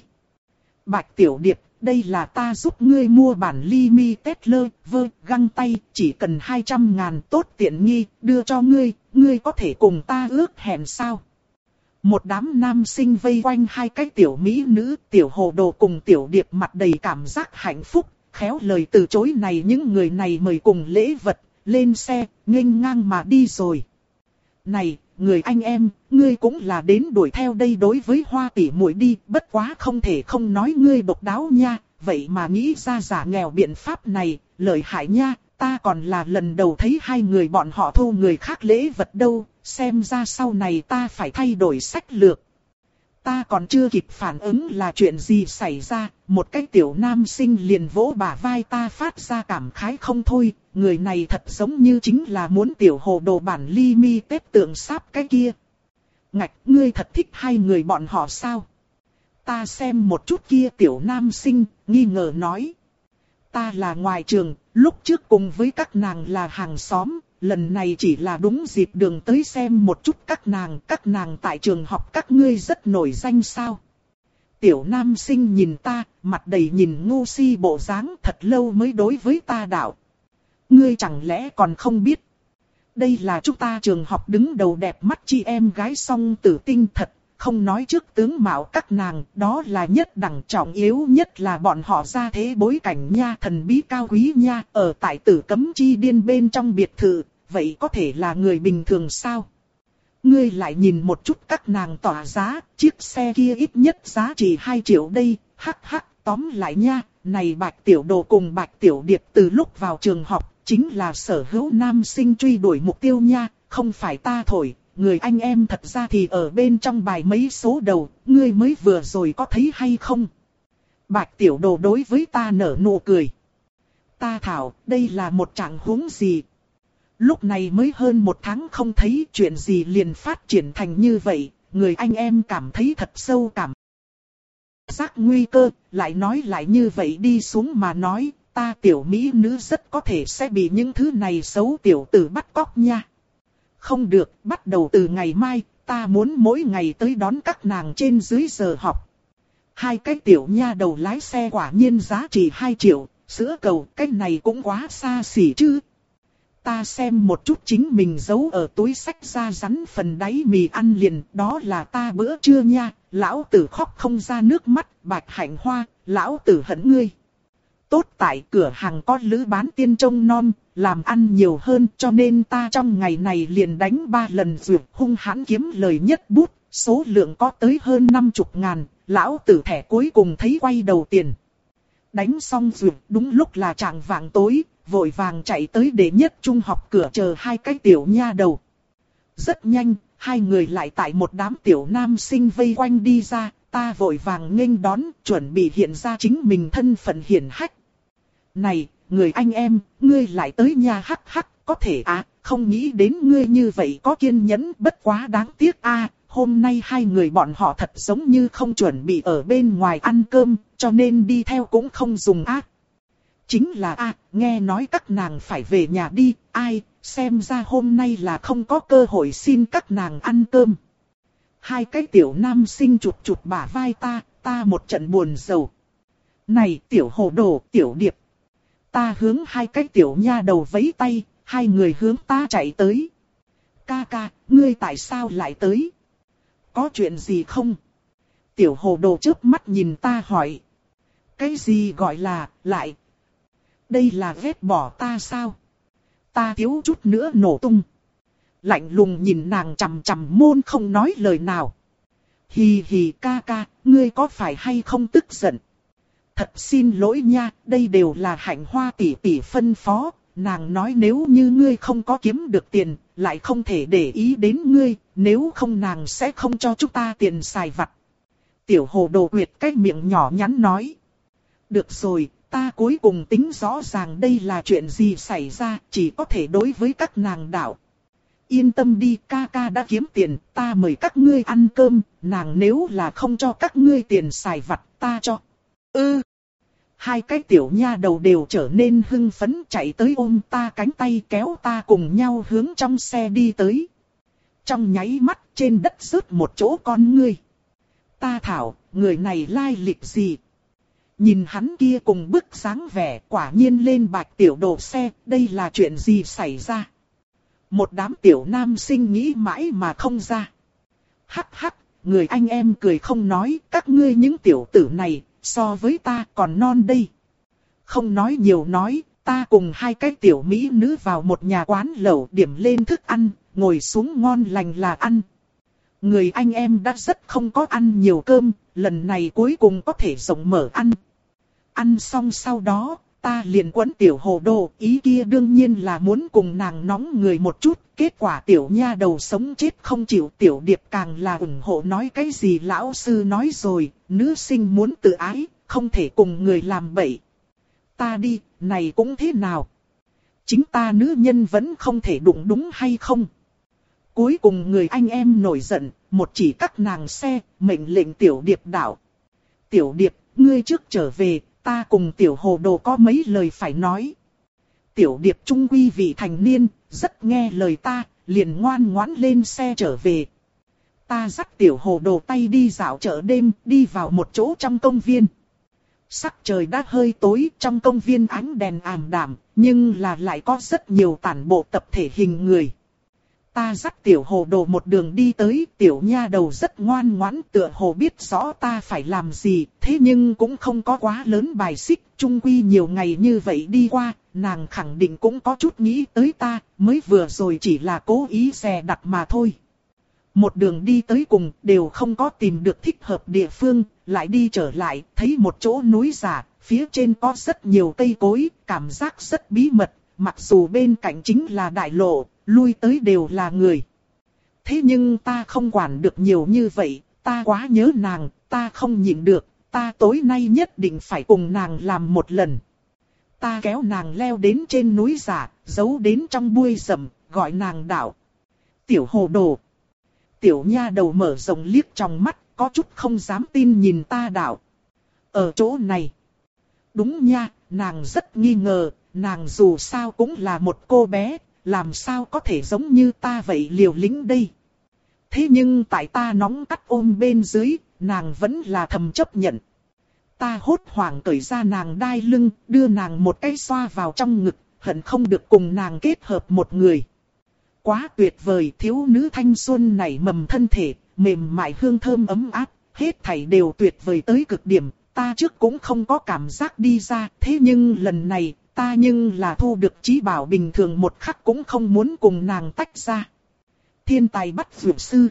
Bạch Tiểu Điệp, đây là ta giúp ngươi mua bản limited lơ, vơ, găng tay, chỉ cần hai trăm ngàn tốt tiện nghi, đưa cho ngươi, ngươi có thể cùng ta ước hẹn sao? Một đám nam sinh vây quanh hai cái tiểu mỹ nữ, tiểu hồ đồ cùng tiểu điệp mặt đầy cảm giác hạnh phúc, khéo lời từ chối này những người này mời cùng lễ vật, lên xe, nghênh ngang mà đi rồi. Này, người anh em, ngươi cũng là đến đuổi theo đây đối với Hoa tỷ muội đi, bất quá không thể không nói ngươi độc đáo nha, vậy mà nghĩ ra giả nghèo biện pháp này, lợi hại nha, ta còn là lần đầu thấy hai người bọn họ thu người khác lễ vật đâu, xem ra sau này ta phải thay đổi sách lược. Ta còn chưa kịp phản ứng là chuyện gì xảy ra, một cái tiểu nam sinh liền vỗ bả vai ta phát ra cảm khái không thôi, người này thật giống như chính là muốn tiểu hồ đồ bản limited tượng sáp cái kia. Ngạch, ngươi thật thích hai người bọn họ sao? Ta xem một chút kia tiểu nam sinh, nghi ngờ nói. Ta là ngoài trường, lúc trước cùng với các nàng là hàng xóm, lần này chỉ là đúng dịp đường tới xem một chút các nàng, các nàng tại trường học các ngươi rất nổi danh sao. Tiểu nam sinh nhìn ta, mặt đầy nhìn ngu si bộ dáng thật lâu mới đối với ta đạo. Ngươi chẳng lẽ còn không biết. Đây là chúng ta trường học đứng đầu đẹp mắt chị em gái song tử tinh thật, không nói trước tướng mạo các nàng, đó là nhất đẳng trọng yếu nhất là bọn họ ra thế bối cảnh nha, thần bí cao quý nha, ở tại Tử Cấm Chi Điên bên trong biệt thự, vậy có thể là người bình thường sao? Ngươi lại nhìn một chút các nàng tỏa giá, chiếc xe kia ít nhất giá trị hai triệu đây, hắc hắc, tóm lại nha, này Bạch Tiểu Đồ cùng Bạch Tiểu Điệp từ lúc vào trường học, chính là sở hữu nam sinh truy đuổi mục tiêu nha, không phải ta thổi, người anh em thật ra thì ở bên trong bài mấy số đầu, ngươi mới vừa rồi có thấy hay không? Bạch Tiểu Đồ đối với ta nở nụ cười. Ta thảo, đây là một trạng huống gì? Lúc này mới hơn một tháng không thấy chuyện gì liền phát triển thành như vậy, người anh em cảm thấy thật sâu cảm giác nguy cơ, lại nói lại như vậy đi xuống mà nói, ta tiểu mỹ nữ rất có thể sẽ bị những thứ này xấu tiểu tử bắt cóc nha. Không được, bắt đầu từ ngày mai, ta muốn mỗi ngày tới đón các nàng trên dưới giờ học. Hai cái tiểu nha đầu lái xe quả nhiên giá trị hai triệu, sữa cầu, cái này cũng quá xa xỉ chứ. Ta xem một chút chính mình giấu ở túi sách ra rắn phần đáy mì ăn liền, đó là ta bữa trưa nha, lão tử khóc không ra nước mắt, Bạch Hạnh Hoa, lão tử hận ngươi. Tốt tại cửa hàng có lữ bán tiên trông non, làm ăn nhiều hơn cho nên ta trong ngày này liền đánh ba lần dược hung hãn kiếm lời nhất bút, số lượng có tới hơn năm chục ngàn, lão tử thẻ cuối cùng thấy quay đầu tiền. Đánh xong dược đúng lúc là trạng vạng tối, vội vàng chạy tới đệ nhất trung học cửa chờ hai cái tiểu nha đầu. Rất nhanh, hai người lại tại một đám tiểu nam sinh vây quanh đi ra, ta vội vàng nghênh đón, chuẩn bị hiện ra chính mình thân phận hiển hách. Này, người anh em, ngươi lại tới nhà hắc hắc, có thể à, không nghĩ đến ngươi như vậy có kiên nhẫn, bất quá đáng tiếc a. Hôm nay hai người bọn họ thật giống như không chuẩn bị ở bên ngoài ăn cơm, cho nên đi theo cũng không dùng ác. Chính là a, nghe nói các nàng phải về nhà đi, ai, xem ra hôm nay là không có cơ hội xin các nàng ăn cơm. Hai cái tiểu nam sinh chụp chụp bả vai ta, ta một trận buồn rầu. Này tiểu hồ đồ, tiểu điệp. Ta hướng hai cái tiểu nha đầu vẫy tay, hai người hướng ta chạy tới. Ca ca, ngươi tại sao lại tới? Có chuyện gì không? Tiểu hồ đồ chớp mắt nhìn ta hỏi. Cái gì gọi là, lại? Đây là ghét bỏ ta sao? Ta thiếu chút nữa nổ tung. Lạnh lùng nhìn nàng chằm chằm môn không nói lời nào. Hì hì ca ca, ngươi có phải hay không tức giận? Thật xin lỗi nha, đây đều là Hạnh Hoa tỷ tỷ phân phó. Nàng nói nếu như ngươi không có kiếm được tiền, lại không thể để ý đến ngươi, nếu không nàng sẽ không cho chúng ta tiền xài vặt. Tiểu hồ đồ quyệt cái miệng nhỏ nhắn nói. Được rồi, ta cuối cùng tính rõ ràng đây là chuyện gì xảy ra, chỉ có thể đối với các nàng đạo. Yên tâm đi, ca ca đã kiếm tiền, ta mời các ngươi ăn cơm, nàng nếu là không cho các ngươi tiền xài vặt, ta cho. Ừ. Hai cái tiểu nha đầu đều trở nên hưng phấn chạy tới ôm ta cánh tay kéo ta cùng nhau hướng trong xe đi tới. Trong nháy mắt trên đất rớt một chỗ con ngươi. Ta thảo, người này lai lịch gì? Nhìn hắn kia cùng bức dáng vẻ quả nhiên lên Bạch Tiểu Đồ xe, đây là chuyện gì xảy ra? Một đám tiểu nam sinh nghĩ mãi mà không ra. Hắc hắc, người anh em cười không nói, các ngươi những tiểu tử này, so với ta còn non đây. Không nói nhiều nói, ta cùng hai cái tiểu mỹ nữ vào một nhà quán lẩu điểm lên thức ăn, ngồi xuống ngon lành là ăn. Người anh em đã rất không có ăn nhiều cơm, lần này cuối cùng có thể rộng mở ăn. Ăn xong sau đó, ta liền quấn tiểu hồ đồ, ý kia đương nhiên là muốn cùng nàng nóng người một chút, kết quả tiểu nha đầu sống chết không chịu, tiểu điệp càng là ủng hộ nói cái gì lão sư nói rồi, nữ sinh muốn tự ái, không thể cùng người làm bậy. Ta đi, này cũng thế nào? Chính ta nữ nhân vẫn không thể đụng đúng hay không? Cuối cùng người anh em nổi giận, một chỉ các nàng xe, mệnh lệnh tiểu điệp đảo. Tiểu điệp, ngươi trước trở về, ta cùng tiểu hồ đồ có mấy lời phải nói. Tiểu điệp trung quy vị thành niên, rất nghe lời ta, liền ngoan ngoãn lên xe trở về. Ta dắt tiểu hồ đồ tay đi dạo chợ đêm, đi vào một chỗ trong công viên. Sắc trời đã hơi tối, trong công viên ánh đèn ảm đạm, nhưng là lại có rất nhiều tản bộ tập thể hình người. Ta dắt tiểu hồ đồ một đường đi tới, tiểu nha đầu rất ngoan ngoãn tựa hồ biết rõ ta phải làm gì, thế nhưng cũng không có quá lớn bài xích, chung quy nhiều ngày như vậy đi qua, nàng khẳng định cũng có chút nghĩ tới ta, mới vừa rồi chỉ là cố ý dè đặt mà thôi. một đường đi tới cùng đều không có tìm được thích hợp địa phương, lại đi trở lại, thấy một chỗ núi giả, phía trên có rất nhiều cây cối, cảm giác rất bí mật, mặc dù bên cạnh chính là đại lộ, lui tới đều là người. Thế nhưng ta không quản được nhiều như vậy, ta quá nhớ nàng, ta không nhịn được, ta tối nay nhất định phải cùng nàng làm một lần. Ta kéo nàng leo đến trên núi giả, giấu đến trong bụi rậm, gọi nàng đạo. Tiểu hồ đồ. Tiểu nha đầu mở rộng liếc trong mắt, có chút không dám tin nhìn ta đạo. Ở chỗ này. Đúng nha, nàng rất nghi ngờ, nàng dù sao cũng là một cô bé, làm sao có thể giống như ta vậy liều lĩnh đây. Thế nhưng tại ta nóng cắt ôm bên dưới, nàng vẫn là thầm chấp nhận. Ta hốt hoảng cởi ra nàng đai lưng, đưa nàng một cái xoa vào trong ngực, hận không được cùng nàng kết hợp một người. Quá tuyệt vời, thiếu nữ thanh xuân nảy mầm thân thể, mềm mại hương thơm ấm áp, hết thảy đều tuyệt vời tới cực điểm. Ta trước cũng không có cảm giác đi ra, thế nhưng lần này, ta nhưng là thu được chí bảo bình thường một khắc cũng không muốn cùng nàng tách ra. Thiên tài bắt vượt sư.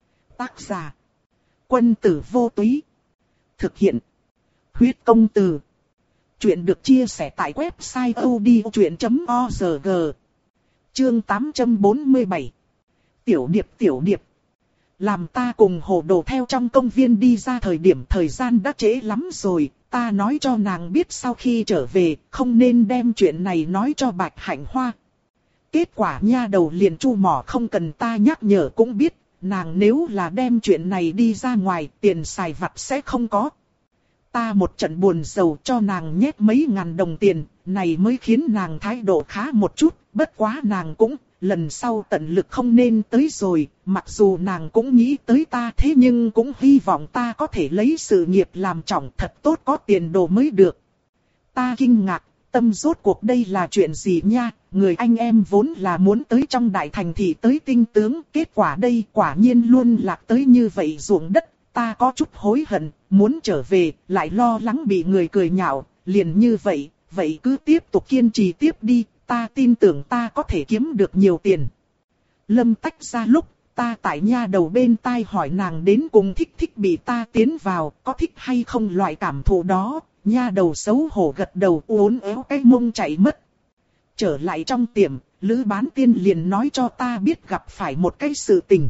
Tác giả. Quân tử vô túy. Thực hiện. Huyết công từ. Chuyện được chia sẻ tại website odchuyện chấm org. Chương tám trăm bốn mươi bảy. Tiểu điệp tiểu điệp. Làm ta cùng hồ đồ theo trong công viên đi ra thời điểm thời gian đã trễ lắm rồi, ta nói cho nàng biết sau khi trở về, không nên đem chuyện này nói cho Bạch Hạnh Hoa. Kết quả nha đầu liền chu mỏ không cần ta nhắc nhở cũng biết, nàng nếu là đem chuyện này đi ra ngoài, tiền xài vặt sẽ không có. Ta một trận buồn rầu cho nàng nhét mấy ngàn đồng tiền, này mới khiến nàng thái độ khá một chút, bất quá nàng cũng, lần sau tận lực không nên tới rồi, mặc dù nàng cũng nghĩ tới ta thế nhưng cũng hy vọng ta có thể lấy sự nghiệp làm trọng thật tốt có tiền đồ mới được. Ta kinh ngạc, tâm rốt cuộc đây là chuyện gì nha, người anh em vốn là muốn tới trong đại thành thị tới tinh tướng, kết quả đây quả nhiên luôn lạc tới như vậy ruộng đất. Ta có chút hối hận, muốn trở về, lại lo lắng bị người cười nhạo, liền như vậy, vậy cứ tiếp tục kiên trì tiếp đi, ta tin tưởng ta có thể kiếm được nhiều tiền. Lâm tách ra lúc, ta tại nha đầu bên tai hỏi nàng đến cùng thích thích bị ta tiến vào, có thích hay không loại cảm thụ đó, nha đầu xấu hổ gật đầu uốn éo cái mông chạy mất. Trở lại trong tiệm, Lữ Bán Tiên liền nói cho ta biết gặp phải một cái sự tình.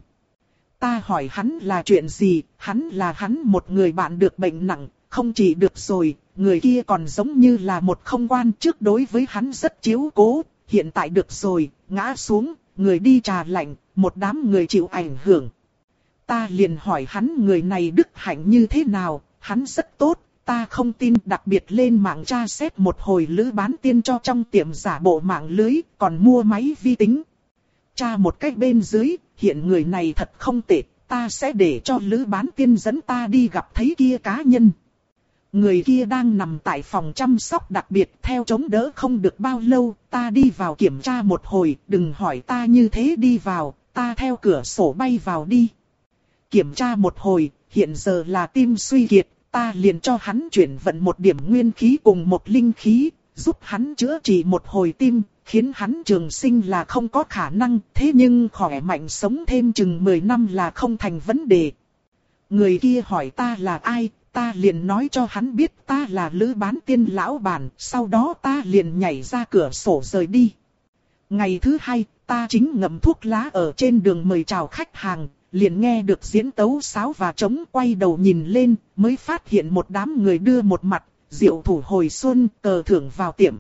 Ta hỏi hắn là chuyện gì, hắn là hắn một người bạn được bệnh nặng, không trị được rồi, người kia còn giống như là một không quan trước đối với hắn rất chiếu cố, hiện tại được rồi, ngã xuống, người đi trà lạnh, một đám người chịu ảnh hưởng. Ta liền hỏi hắn người này đức hạnh như thế nào, hắn rất tốt, ta không tin, đặc biệt lên mạng tra xét một hồi Lữ Bán Tiên cho trong tiệm giả bộ mạng lưới, còn mua máy vi tính. Tra một cách bên dưới, hiện người này thật không tệ, ta sẽ để cho Lữ Bán Tiên dẫn ta đi gặp thấy kia cá nhân. Người kia đang nằm tại phòng chăm sóc đặc biệt theo chống đỡ không được bao lâu, ta đi vào kiểm tra một hồi, đừng hỏi ta như thế đi vào, ta theo cửa sổ bay vào đi. Kiểm tra một hồi, hiện giờ là tim suy kiệt, ta liền cho hắn chuyển vận một điểm nguyên khí cùng một linh khí, giúp hắn chữa trị một hồi tim, khiến hắn trường sinh là không có khả năng, thế nhưng khỏe mạnh sống thêm chừng mười năm là không thành vấn đề. Người kia hỏi ta là ai, ta liền nói cho hắn biết ta là Lữ Bán Tiên lão bản, sau đó ta liền nhảy ra cửa sổ rời đi. Ngày thứ hai, ta chính ngậm thuốc lá ở trên đường mời chào khách hàng, liền nghe được diễn tấu sáo và trống, quay đầu nhìn lên, mới phát hiện một đám người đưa một mặt, diệu thủ hồi xuân, cờ thưởng vào tiệm.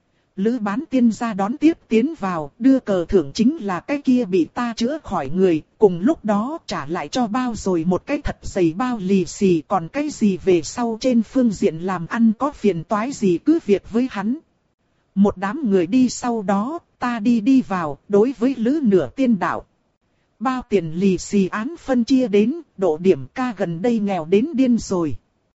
Lữ Bán Tiên ra đón tiếp tiến vào, đưa cờ thưởng chính là cái kia bị ta chữa khỏi người, cùng lúc đó trả lại cho bao rồi một cái thật dày bao lì xì, còn cái gì về sau trên phương diện làm ăn có phiền toái gì cứ việc với hắn. Một đám người đi sau đó, ta đi đi vào, đối với Lữ Nửa Tiên đạo. Bao tiền lì xì án phân chia đến, độ điểm ca gần đây nghèo đến điên rồi.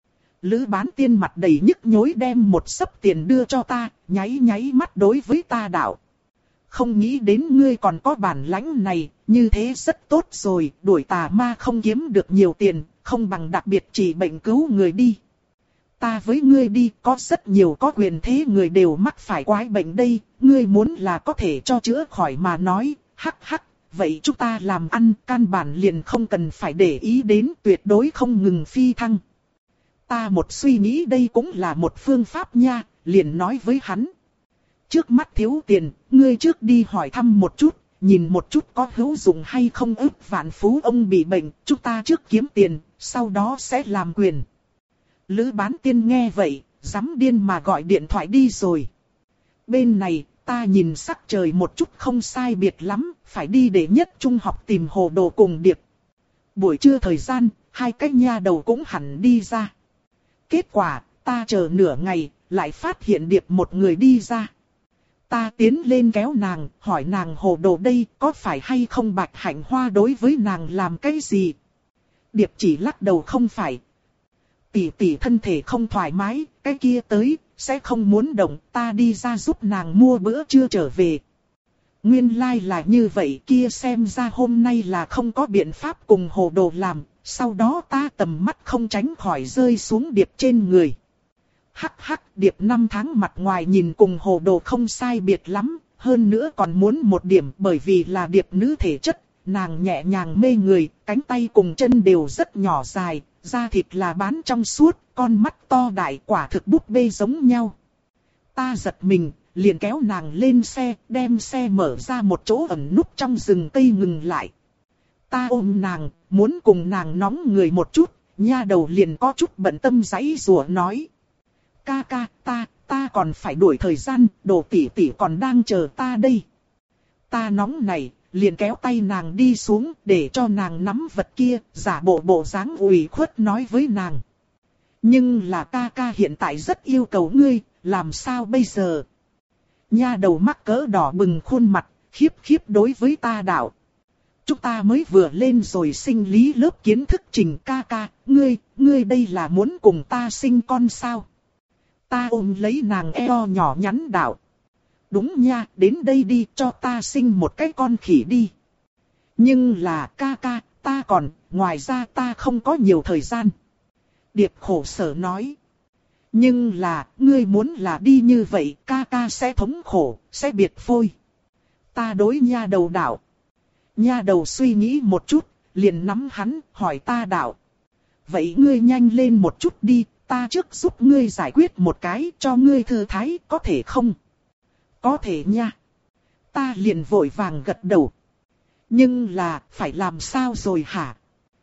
Lữ Bán Tiên mặt đầy nhức nhối đem một xấp tiền đưa cho ta, nháy nháy mắt đối với ta đạo. Không nghĩ đến ngươi còn có bản lãnh này, như thế rất tốt rồi, đuổi tà ma không kiếm được nhiều tiền, không bằng đặc biệt trị bệnh cứu người đi. Ta với ngươi đi, có rất nhiều có quyền thế người đều mắc phải quái bệnh đây, ngươi muốn là có thể cho chữa khỏi mà nói, hắc hắc, vậy chúng ta làm ăn căn bản liền không cần phải để ý đến, tuyệt đối không ngừng phi thăng. Ta một suy nghĩ đây cũng là một phương pháp nha, liền nói với hắn. Trước mắt thiếu tiền, ngươi trước đi hỏi thăm một chút, nhìn một chút có hữu dụng hay không. Ức Vạn Phú ông bị bệnh, chúng ta trước kiếm tiền, sau đó sẽ làm quyền. Lữ Bán Tiên nghe vậy, dám điên mà gọi điện thoại đi rồi. Bên này, ta nhìn sắc trời một chút không sai biệt lắm, phải đi để nhất trung học tìm Hồ Đồ cùng Điệp. Buổi trưa thời gian, hai cái nha đầu cũng hẳn đi ra. Kết quả, ta chờ nửa ngày, lại phát hiện Điệp một người đi ra. Ta tiến lên kéo nàng, hỏi nàng Hồ Đồ đây có phải hay không Bạch Hạnh Hoa đối với nàng làm cái gì? Điệp chỉ lắc đầu không phải. Tỷ tỷ thân thể không thoải mái, cái kia tới, sẽ không muốn động, ta đi ra giúp nàng mua bữa trưa trở về. Nguyên lai like là như vậy, kia xem ra hôm nay là không có biện pháp cùng Hồ Đồ làm, sau đó ta tầm mắt không tránh khỏi rơi xuống Điệp trên người. Hắc hắc, Điệp năm tháng mặt ngoài nhìn cùng Hồ Đồ không sai biệt lắm, hơn nữa còn muốn một điểm bởi vì là Điệp nữ thể chất, nàng nhẹ nhàng mê người, cánh tay cùng chân đều rất nhỏ dài, da thịt là bán trong suốt, con mắt to đại quả thực búp bê giống nhau. Ta giật mình, liền kéo nàng lên xe, đem xe mở ra một chỗ ẩn núp trong rừng cây ngừng lại. Ta ôm nàng, muốn cùng nàng nóng người một chút, nha đầu liền có chút bận tâm giãy giụa nói. Ca ca, ta, ta còn phải đuổi thời gian, Đồ tỷ tỷ còn đang chờ ta đây. Ta nóng này, liền kéo tay nàng đi xuống để cho nàng nắm vật kia, giả bộ bộ dáng ủy khuất nói với nàng. Nhưng là ca ca hiện tại rất yêu cầu ngươi, làm sao bây giờ? Nha đầu mắc cỡ đỏ bừng khuôn mặt, khiếp khiếp đối với ta đạo. Chúng ta mới vừa lên rồi sinh lý lớp kiến thức trình ca ca, ngươi, ngươi đây là muốn cùng ta sinh con sao? Ta ôm lấy nàng eo nhỏ nhắn đạo. Đúng nha, đến đây đi cho ta sinh một cái con khỉ đi. Nhưng là ca ca, ta còn, ngoài ra ta không có nhiều thời gian. Điệp khổ sở nói. Nhưng là, ngươi muốn là đi như vậy, ca ca sẽ thống khổ, sẽ biệt phôi. Ta đối nha đầu đạo. Nha đầu suy nghĩ một chút, liền nắm hắn, hỏi ta đạo. Vậy ngươi nhanh lên một chút đi, ta trước giúp ngươi giải quyết một cái, cho ngươi thư thái, có thể không? Có thể nha. Ta liền vội vàng gật đầu. Nhưng là, phải làm sao rồi hả?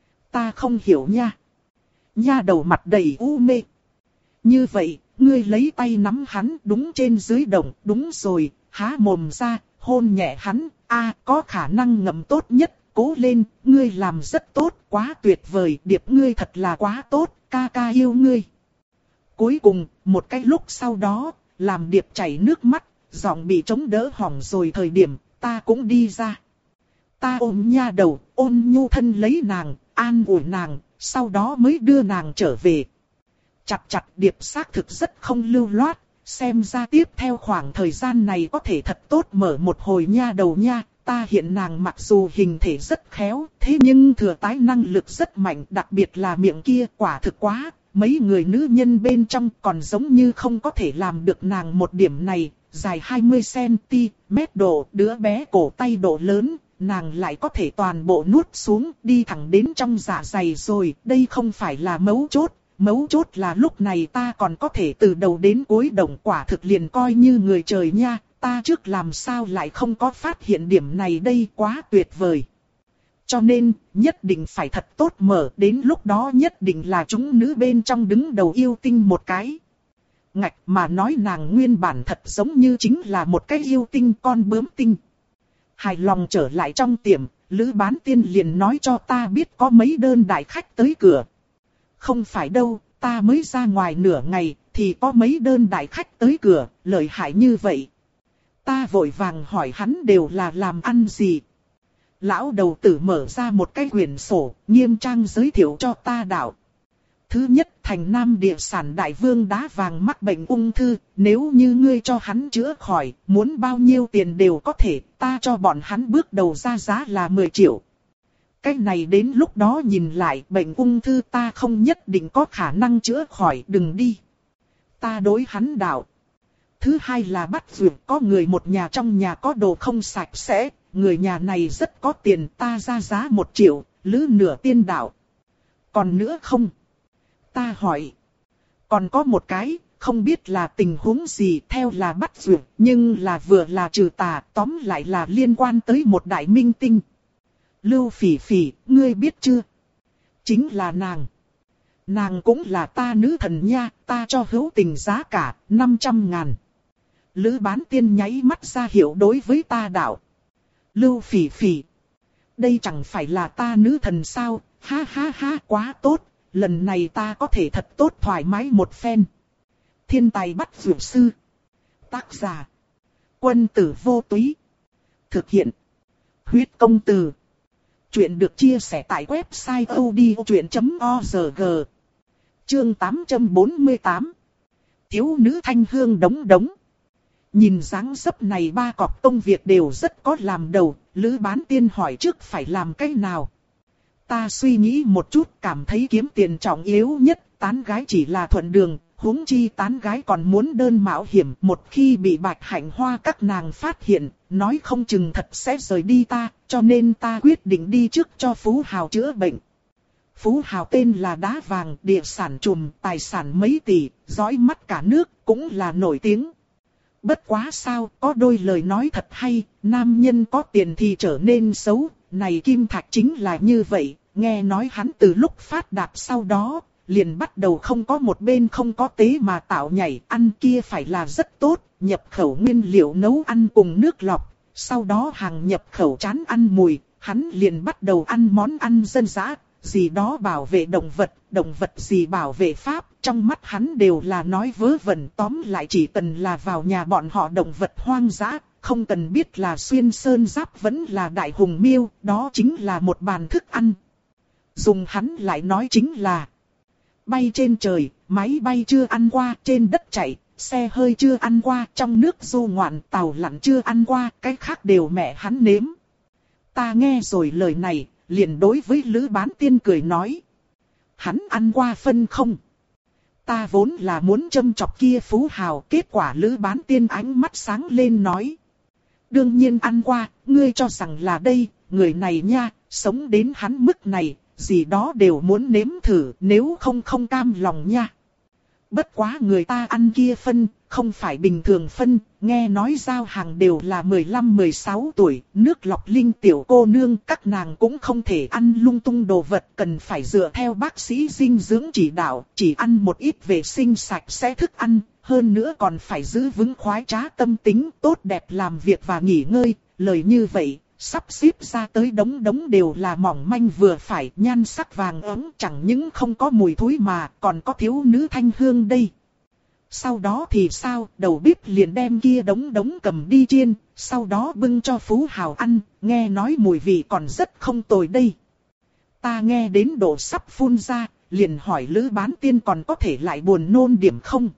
Ta không hiểu nha. Nha đầu mặt đầy u mê. Như vậy, ngươi lấy tay nắm hắn đúng trên dưới động, đúng rồi, há mồm ra, hôn nhẹ hắn, a có khả năng ngậm tốt nhất, cố lên, ngươi làm rất tốt, quá tuyệt vời, Điệp ngươi thật là quá tốt, ca ca yêu ngươi. Cuối cùng, một cái lúc sau đó, làm Điệp chảy nước mắt, giọng bị chống đỡ hỏng rồi thời điểm, ta cũng đi ra. Ta ôm nha đầu, ôn nhu thân lấy nàng, an ủi nàng, sau đó mới đưa nàng trở về. Chặt chặt Điệp xác thực rất không lưu loát, xem ra tiếp theo khoảng thời gian này có thể thật tốt mở một hồi nha đầu nha. Ta hiện nàng mặc dù hình thể rất khéo, thế nhưng thừa tái năng lực rất mạnh, đặc biệt là miệng kia quả thực quá. Mấy người nữ nhân bên trong còn giống như không có thể làm được nàng một điểm này, dài hai mươi xăng-ti-mét độ, đứa bé cổ tay độ lớn, nàng lại có thể toàn bộ nuốt xuống, đi thẳng đến trong dạ dày rồi, đây không phải là mấu chốt, mấu chốt là lúc này ta còn có thể từ đầu đến cuối động quả thực liền coi như người trời nha, ta trước làm sao lại không có phát hiện điểm này đây quá tuyệt vời. Cho nên, nhất định phải thật tốt mở, đến lúc đó nhất định là chúng nữ bên trong đứng đầu yêu tinh một cái. Ngạch mà nói nàng nguyên bản thật giống như chính là một cái yêu tinh con bướm tinh. Hài lòng trở lại trong tiệm, Lữ Bán Tiên liền nói cho ta biết có mấy đơn đại khách tới cửa. Không phải đâu, ta mới ra ngoài nửa ngày, thì có mấy đơn đại khách tới cửa, lợi hại như vậy. Ta vội vàng hỏi hắn đều là làm ăn gì. Lão đầu tử mở ra một cái quyển sổ, nghiêm trang giới thiệu cho ta đạo. Thứ nhất, thành Nam địa sản đại vương đá vàng mắc bệnh ung thư, nếu như ngươi cho hắn chữa khỏi, muốn bao nhiêu tiền đều có thể, ta cho bọn hắn bước đầu ra giá là mười triệu. Cái này đến lúc đó nhìn lại, bệnh ung thư ta không nhất định có khả năng chữa khỏi, đừng đi. Ta đối hắn đạo. Thứ hai là bắt vượt có người một nhà trong nhà có đồ không sạch sẽ, người nhà này rất có tiền, ta ra giá một triệu, lữ nửa tiên đạo. Còn nữa không? Ta hỏi. Còn có một cái, không biết là tình huống gì, theo là bắt duyệt, nhưng là vừa là trừ tà, tóm lại là liên quan tới một đại minh tinh. Lưu Phỉ Phỉ, ngươi biết chưa? Chính là nàng. Nàng cũng là ta nữ thần nha, ta cho hữu tình giá cả, năm trăm ngàn. Lữ Bán Tiên nháy mắt ra hiệu đối với ta đạo. Lưu Phỉ Phỉ. Đây chẳng phải là ta nữ thần sao, ha ha ha, quá tốt, lần này ta có thể thật tốt thoải mái một phen. Thiên tài bắt dược sư. Tác giả. Quân tử vô túy. Thực hiện. Huyết công từ. Chuyện được chia sẻ tại website odchuyện chấm org. Chương tám trăm bốn mươi tám. Thiếu nữ thanh hương đống đống. Nhìn dáng dấp này ba cọc công việc đều rất có làm đầu, Lữ Bán Tiên hỏi trước phải làm cái nào. Ta suy nghĩ một chút, cảm thấy kiếm tiền trọng yếu nhất, tán gái chỉ là thuận đường, huống chi tán gái còn muốn đơn mạo hiểm. Một khi bị Bạch Hạnh Hoa các nàng phát hiện, nói không chừng thật sẽ rời đi ta, cho nên ta quyết định đi trước cho Phú Hào chữa bệnh. Phú Hào tên là Đá Vàng, địa sản trùm, tài sản mấy tỷ, dõi mắt cả nước, cũng là nổi tiếng. Bất quá sao, có đôi lời nói thật hay, nam nhân có tiền thì trở nên xấu, này Kim Thạch chính là như vậy, nghe nói hắn từ lúc phát đạt sau đó, liền bắt đầu không có một bên không có tế mà tạo nhảy, ăn kia phải là rất tốt, nhập khẩu nguyên liệu nấu ăn cùng nước lọc, sau đó hàng nhập khẩu chán ăn mùi, hắn liền bắt đầu ăn món ăn dân dã. Gì đó bảo vệ động vật, động vật gì bảo vệ pháp, trong mắt hắn đều là nói vớ vẩn, tóm lại chỉ cần là vào nhà bọn họ động vật hoang dã, không cần biết là xuyên sơn giáp vẫn là đại hùng miêu, đó chính là một bàn thức ăn. Dùng hắn lại nói chính là bay trên trời, máy bay chưa ăn qua, trên đất chạy, xe hơi chưa ăn qua, trong nước du ngoạn, tàu lặn chưa ăn qua, cái khác đều mẹ hắn nếm. Ta nghe rồi lời này, liền đối với Lữ Bán Tiên cười nói. Hắn ăn qua phân không? Ta vốn là muốn châm chọc kia Phú Hào, kết quả Lữ Bán Tiên ánh mắt sáng lên nói. Đương nhiên ăn qua, ngươi cho rằng là đây, người này nha, sống đến hắn mức này, gì đó đều muốn nếm thử, nếu không không cam lòng nha. Bất quá người ta ăn kia phân, không phải bình thường phân, nghe nói giao hàng đều là mười lăm mười sáu tuổi, nước lọc linh tiểu cô nương, các nàng cũng không thể ăn lung tung đồ vật, cần phải dựa theo bác sĩ dinh dưỡng chỉ đạo, chỉ ăn một ít vệ sinh sạch sẽ thức ăn, hơn nữa còn phải giữ vững khoái trá tâm tính, tốt đẹp làm việc và nghỉ ngơi, lời như vậy. Sắp xếp ra tới đống đống đều là mỏng manh vừa phải, nhan sắc vàng ấm, chẳng những không có mùi thối mà còn có thiếu nữ thanh hương đây. Sau đó thì sao, đầu bếp liền đem kia đống đống cầm đi chiên, sau đó bưng cho Phú Hào ăn, nghe nói mùi vị còn rất không tồi đây. Ta nghe đến độ sắp phun ra, liền hỏi Lữ Bán Tiên còn có thể lại buồn nôn điểm không?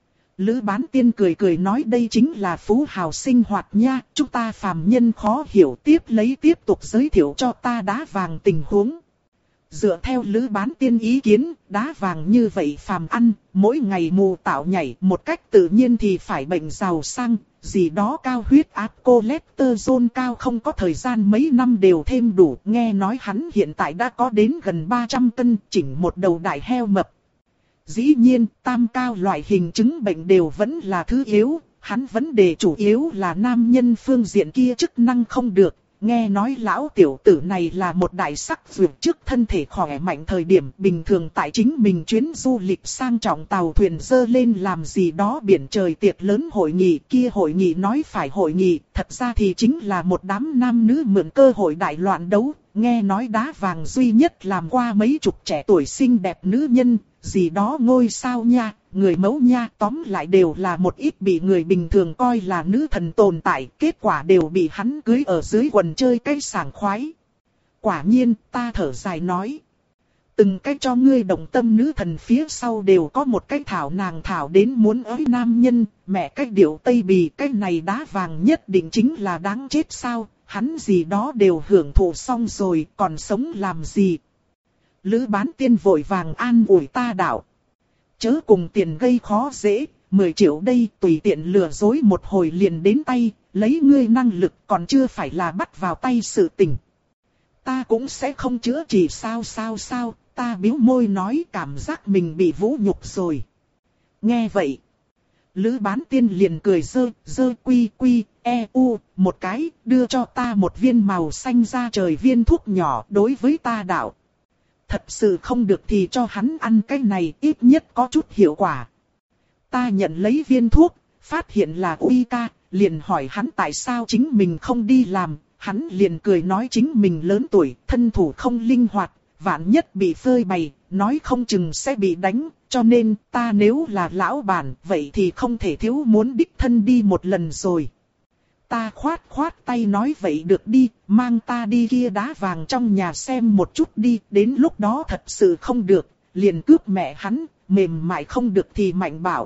Lữ Bán Tiên cười cười nói đây chính là Phú Hào sinh hoạt nha, chúng ta phàm nhân khó hiểu, tiếp lấy tiếp tục giới thiệu cho ta Đá Vàng tình huống. Dựa theo Lữ Bán Tiên ý kiến, đá vàng như vậy phàm ăn, mỗi ngày mù tạo nhảy một cách tự nhiên thì phải bệnh giàu sang, gì đó cao huyết áp cholesterol cao không có thời gian mấy năm đều thêm đủ, nghe nói hắn hiện tại đã có đến gần ba trăm cân, chỉnh một đầu đại heo mập. Dĩ nhiên, tam cao loại hình chứng bệnh đều vẫn là thứ yếu, hắn vấn đề chủ yếu là nam nhân phương diện kia chức năng không được. Nghe nói lão tiểu tử này là một đại sắc vượt trước thân thể khỏe mạnh thời điểm bình thường tại chính mình chuyến du lịch sang trọng tàu thuyền dơ lên làm gì đó biển trời tiệc lớn hội nghị kia hội nghị nói phải hội nghị, thật ra thì chính là một đám nam nữ mượn cơ hội đại loạn đấu, nghe nói đá vàng duy nhất làm qua mấy chục trẻ tuổi xinh đẹp nữ nhân, gì đó ngôi sao nha. Người mẫu nha, tóm lại đều là một ít bị người bình thường coi là nữ thần tồn tại, kết quả đều bị hắn cưới ở dưới quần chơi cái sảng khoái. Quả nhiên, ta thở dài nói. Từng cái cho ngươi động tâm nữ thần phía sau đều có một cái thảo nàng thảo đến muốn ới nam nhân, mẹ cái điệu Tây Bì cái này đá vàng nhất định chính là đáng chết sao, hắn gì đó đều hưởng thụ xong rồi, còn sống làm gì. Lữ Bán Tiên vội vàng an ủi ta đạo. Chớ cùng tiền gây khó dễ, mười triệu đây tùy tiện lừa dối một hồi liền đến tay, lấy ngươi năng lực còn chưa phải là bắt vào tay sự tình. Ta cũng sẽ không chữa trị sao sao sao, ta bĩu môi nói cảm giác mình bị vũ nhục rồi. Nghe vậy, Lữ Bán Tiên liền cười dơ, dơ quy quy, e u, một cái, đưa cho ta một viên màu xanh ra trời viên thuốc nhỏ đối với ta đạo. Thật sự không được thì cho hắn ăn cái này ít nhất có chút hiệu quả. Ta nhận lấy viên thuốc, phát hiện là uy ca, liền hỏi hắn tại sao chính mình không đi làm, hắn liền cười nói chính mình lớn tuổi, thân thủ không linh hoạt, vạn nhất bị phơi bày, nói không chừng sẽ bị đánh, cho nên ta nếu là lão bản, vậy thì không thể thiếu muốn đích thân đi một lần rồi. Ta khoát khoát tay nói vậy được đi, mang ta đi kia đá vàng trong nhà xem một chút đi, đến lúc đó thật sự không được, liền cướp mẹ hắn, mềm mại không được thì mạnh bảo.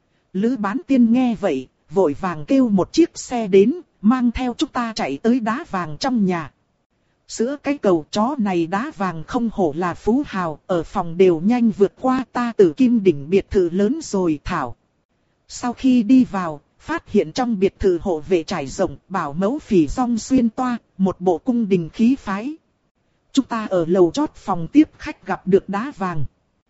Lữ Bán Tiên nghe vậy, vội vàng kêu một chiếc xe đến, mang theo chúng ta chạy tới đá vàng trong nhà. Sữa cái cầu chó này đá vàng không hổ là phú hào, ở phòng đều nhanh vượt qua ta từ Kim Đỉnh biệt thự lớn rồi thảo. Sau khi đi vào, phát hiện trong biệt thự hộ vệ trải rộng, bảo mẫu phỉ rong xuyên toa, một bộ cung đình khí phái. Chúng ta ở lầu chót phòng tiếp khách gặp được đá vàng.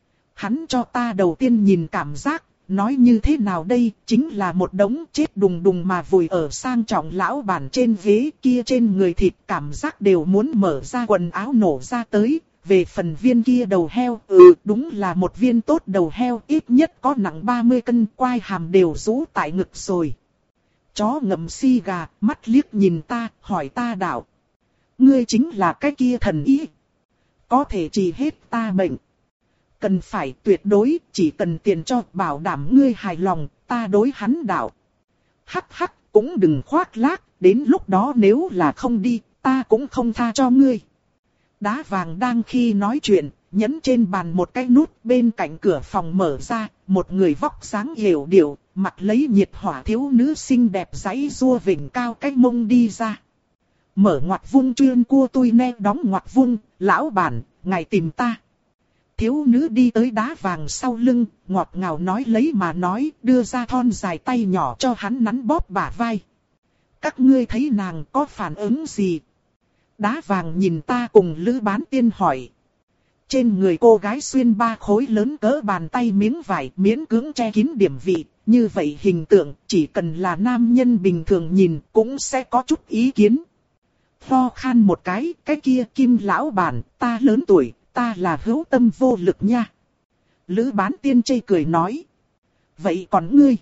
Hắn cho ta đầu tiên nhìn cảm giác, nói như thế nào đây, chính là một đống chết đùng đùng mà vùi ở sang trọng lão bản trên ghế kia, trên người thịt cảm giác đều muốn mở ra quần áo nổ ra tới. Về phần viên kia đầu heo, ừ đúng là một viên tốt đầu heo, ít nhất có nặng ba mươi cân, quai hàm đều rũ tại ngực rồi. Chó ngậm si gà, mắt liếc nhìn ta, hỏi ta đạo. Ngươi chính là cái kia thần ý. Có thể trị hết ta bệnh. Cần phải tuyệt đối, chỉ cần tiền cho bảo đảm ngươi hài lòng, ta đối hắn đạo. Hắc hắc, cũng đừng khoác lác, đến lúc đó nếu là không đi, ta cũng không tha cho ngươi. Đá vàng đang khi nói chuyện, nhấn trên bàn một cái nút, bên cạnh cửa phòng mở ra, một người vóc dáng hiểu điệu, mặt lấy nhiệt hỏa thiếu nữ xinh đẹp giãy giụa vểnh cao cái mông đi ra. Mở ngoặt vung chuyên cua tui ne đóng ngoặt vung, lão bản, ngài tìm ta. Thiếu nữ đi tới đá vàng sau lưng, ngọt ngào nói lấy mà nói, đưa ra thon dài tay nhỏ cho hắn nắn bóp bả vai. Các ngươi thấy nàng có phản ứng gì? Đá vàng nhìn ta cùng Lữ Bán Tiên hỏi. Trên người cô gái xuyên ba khối lớn cỡ bàn tay miếng vải miễn cưỡng che kín điểm vị, như vậy hình tượng chỉ cần là nam nhân bình thường nhìn cũng sẽ có chút ý kiến. Ho khan một cái, cái kia Kim lão bản, ta lớn tuổi, ta là hữu tâm vô lực nha. Lữ Bán Tiên chê cười nói. Vậy còn ngươi?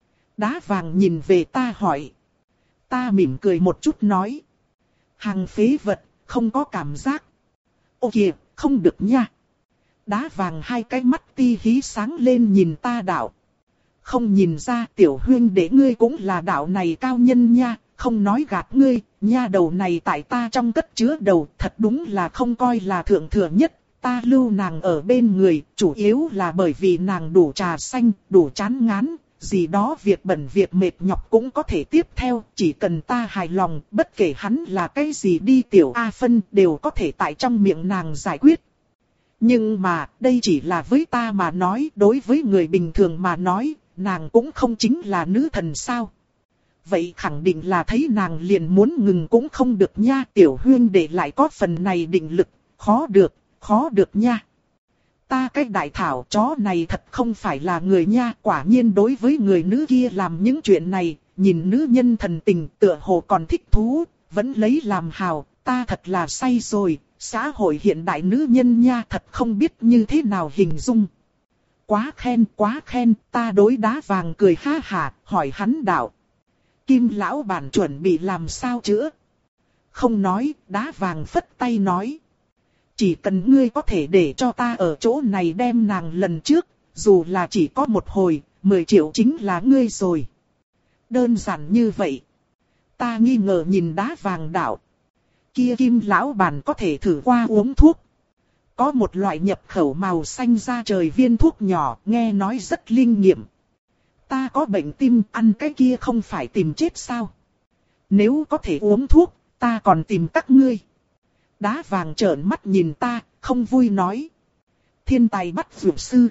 Đá vàng nhìn về ta hỏi. Ta mỉm cười một chút nói. Hàng phế vật, không có cảm giác. Ô kìa, không được nha. Đá vàng hai cái mắt ti hí sáng lên nhìn ta đạo. Không nhìn ra tiểu huyên để ngươi cũng là đạo này cao nhân nha. Không nói gạt ngươi, nha đầu này tại ta trong cất chứa đầu, thật đúng là không coi là thượng thừa nhất. Ta lưu nàng ở bên người, chủ yếu là bởi vì nàng đủ trà xanh, đủ chán ngán, gì đó việc bẩn việc mệt nhọc cũng có thể tiếp theo, chỉ cần ta hài lòng, bất kể hắn là cái gì đi tiểu A Phân đều có thể tại trong miệng nàng giải quyết. Nhưng mà, đây chỉ là với ta mà nói, đối với người bình thường mà nói, nàng cũng không chính là nữ thần sao. Vậy khẳng định là thấy nàng liền muốn ngừng cũng không được nha, tiểu huyên để lại có phần này định lực, khó được. Khó được nha. Ta cái đại thảo chó này thật không phải là người nha. Quả nhiên đối với người nữ kia làm những chuyện này, nhìn nữ nhân thần tình tựa hồ còn thích thú, vẫn lấy làm hào. Ta thật là say rồi, xã hội hiện đại nữ nhân nha thật không biết như thế nào hình dung. Quá khen, quá khen, ta đối đá vàng cười ha hả, hỏi hắn đạo. Kim lão bản chuẩn bị làm sao chữa? Không nói, đá vàng phất tay nói. Chỉ cần ngươi có thể để cho ta ở chỗ này đem nàng lần trước, dù là chỉ có một hồi, mười triệu chính là ngươi rồi. Đơn giản như vậy. Ta nghi ngờ nhìn đá vàng đạo. Kia Kim lão bản có thể thử qua uống thuốc. Có một loại nhập khẩu màu xanh ra trời viên thuốc nhỏ, nghe nói rất linh nghiệm. Ta có bệnh tim, ăn cái kia không phải tìm chết sao? Nếu có thể uống thuốc, ta còn tìm các ngươi. Đá vàng trợn mắt nhìn ta, không vui nói. Thiên tài bắt vượt sư.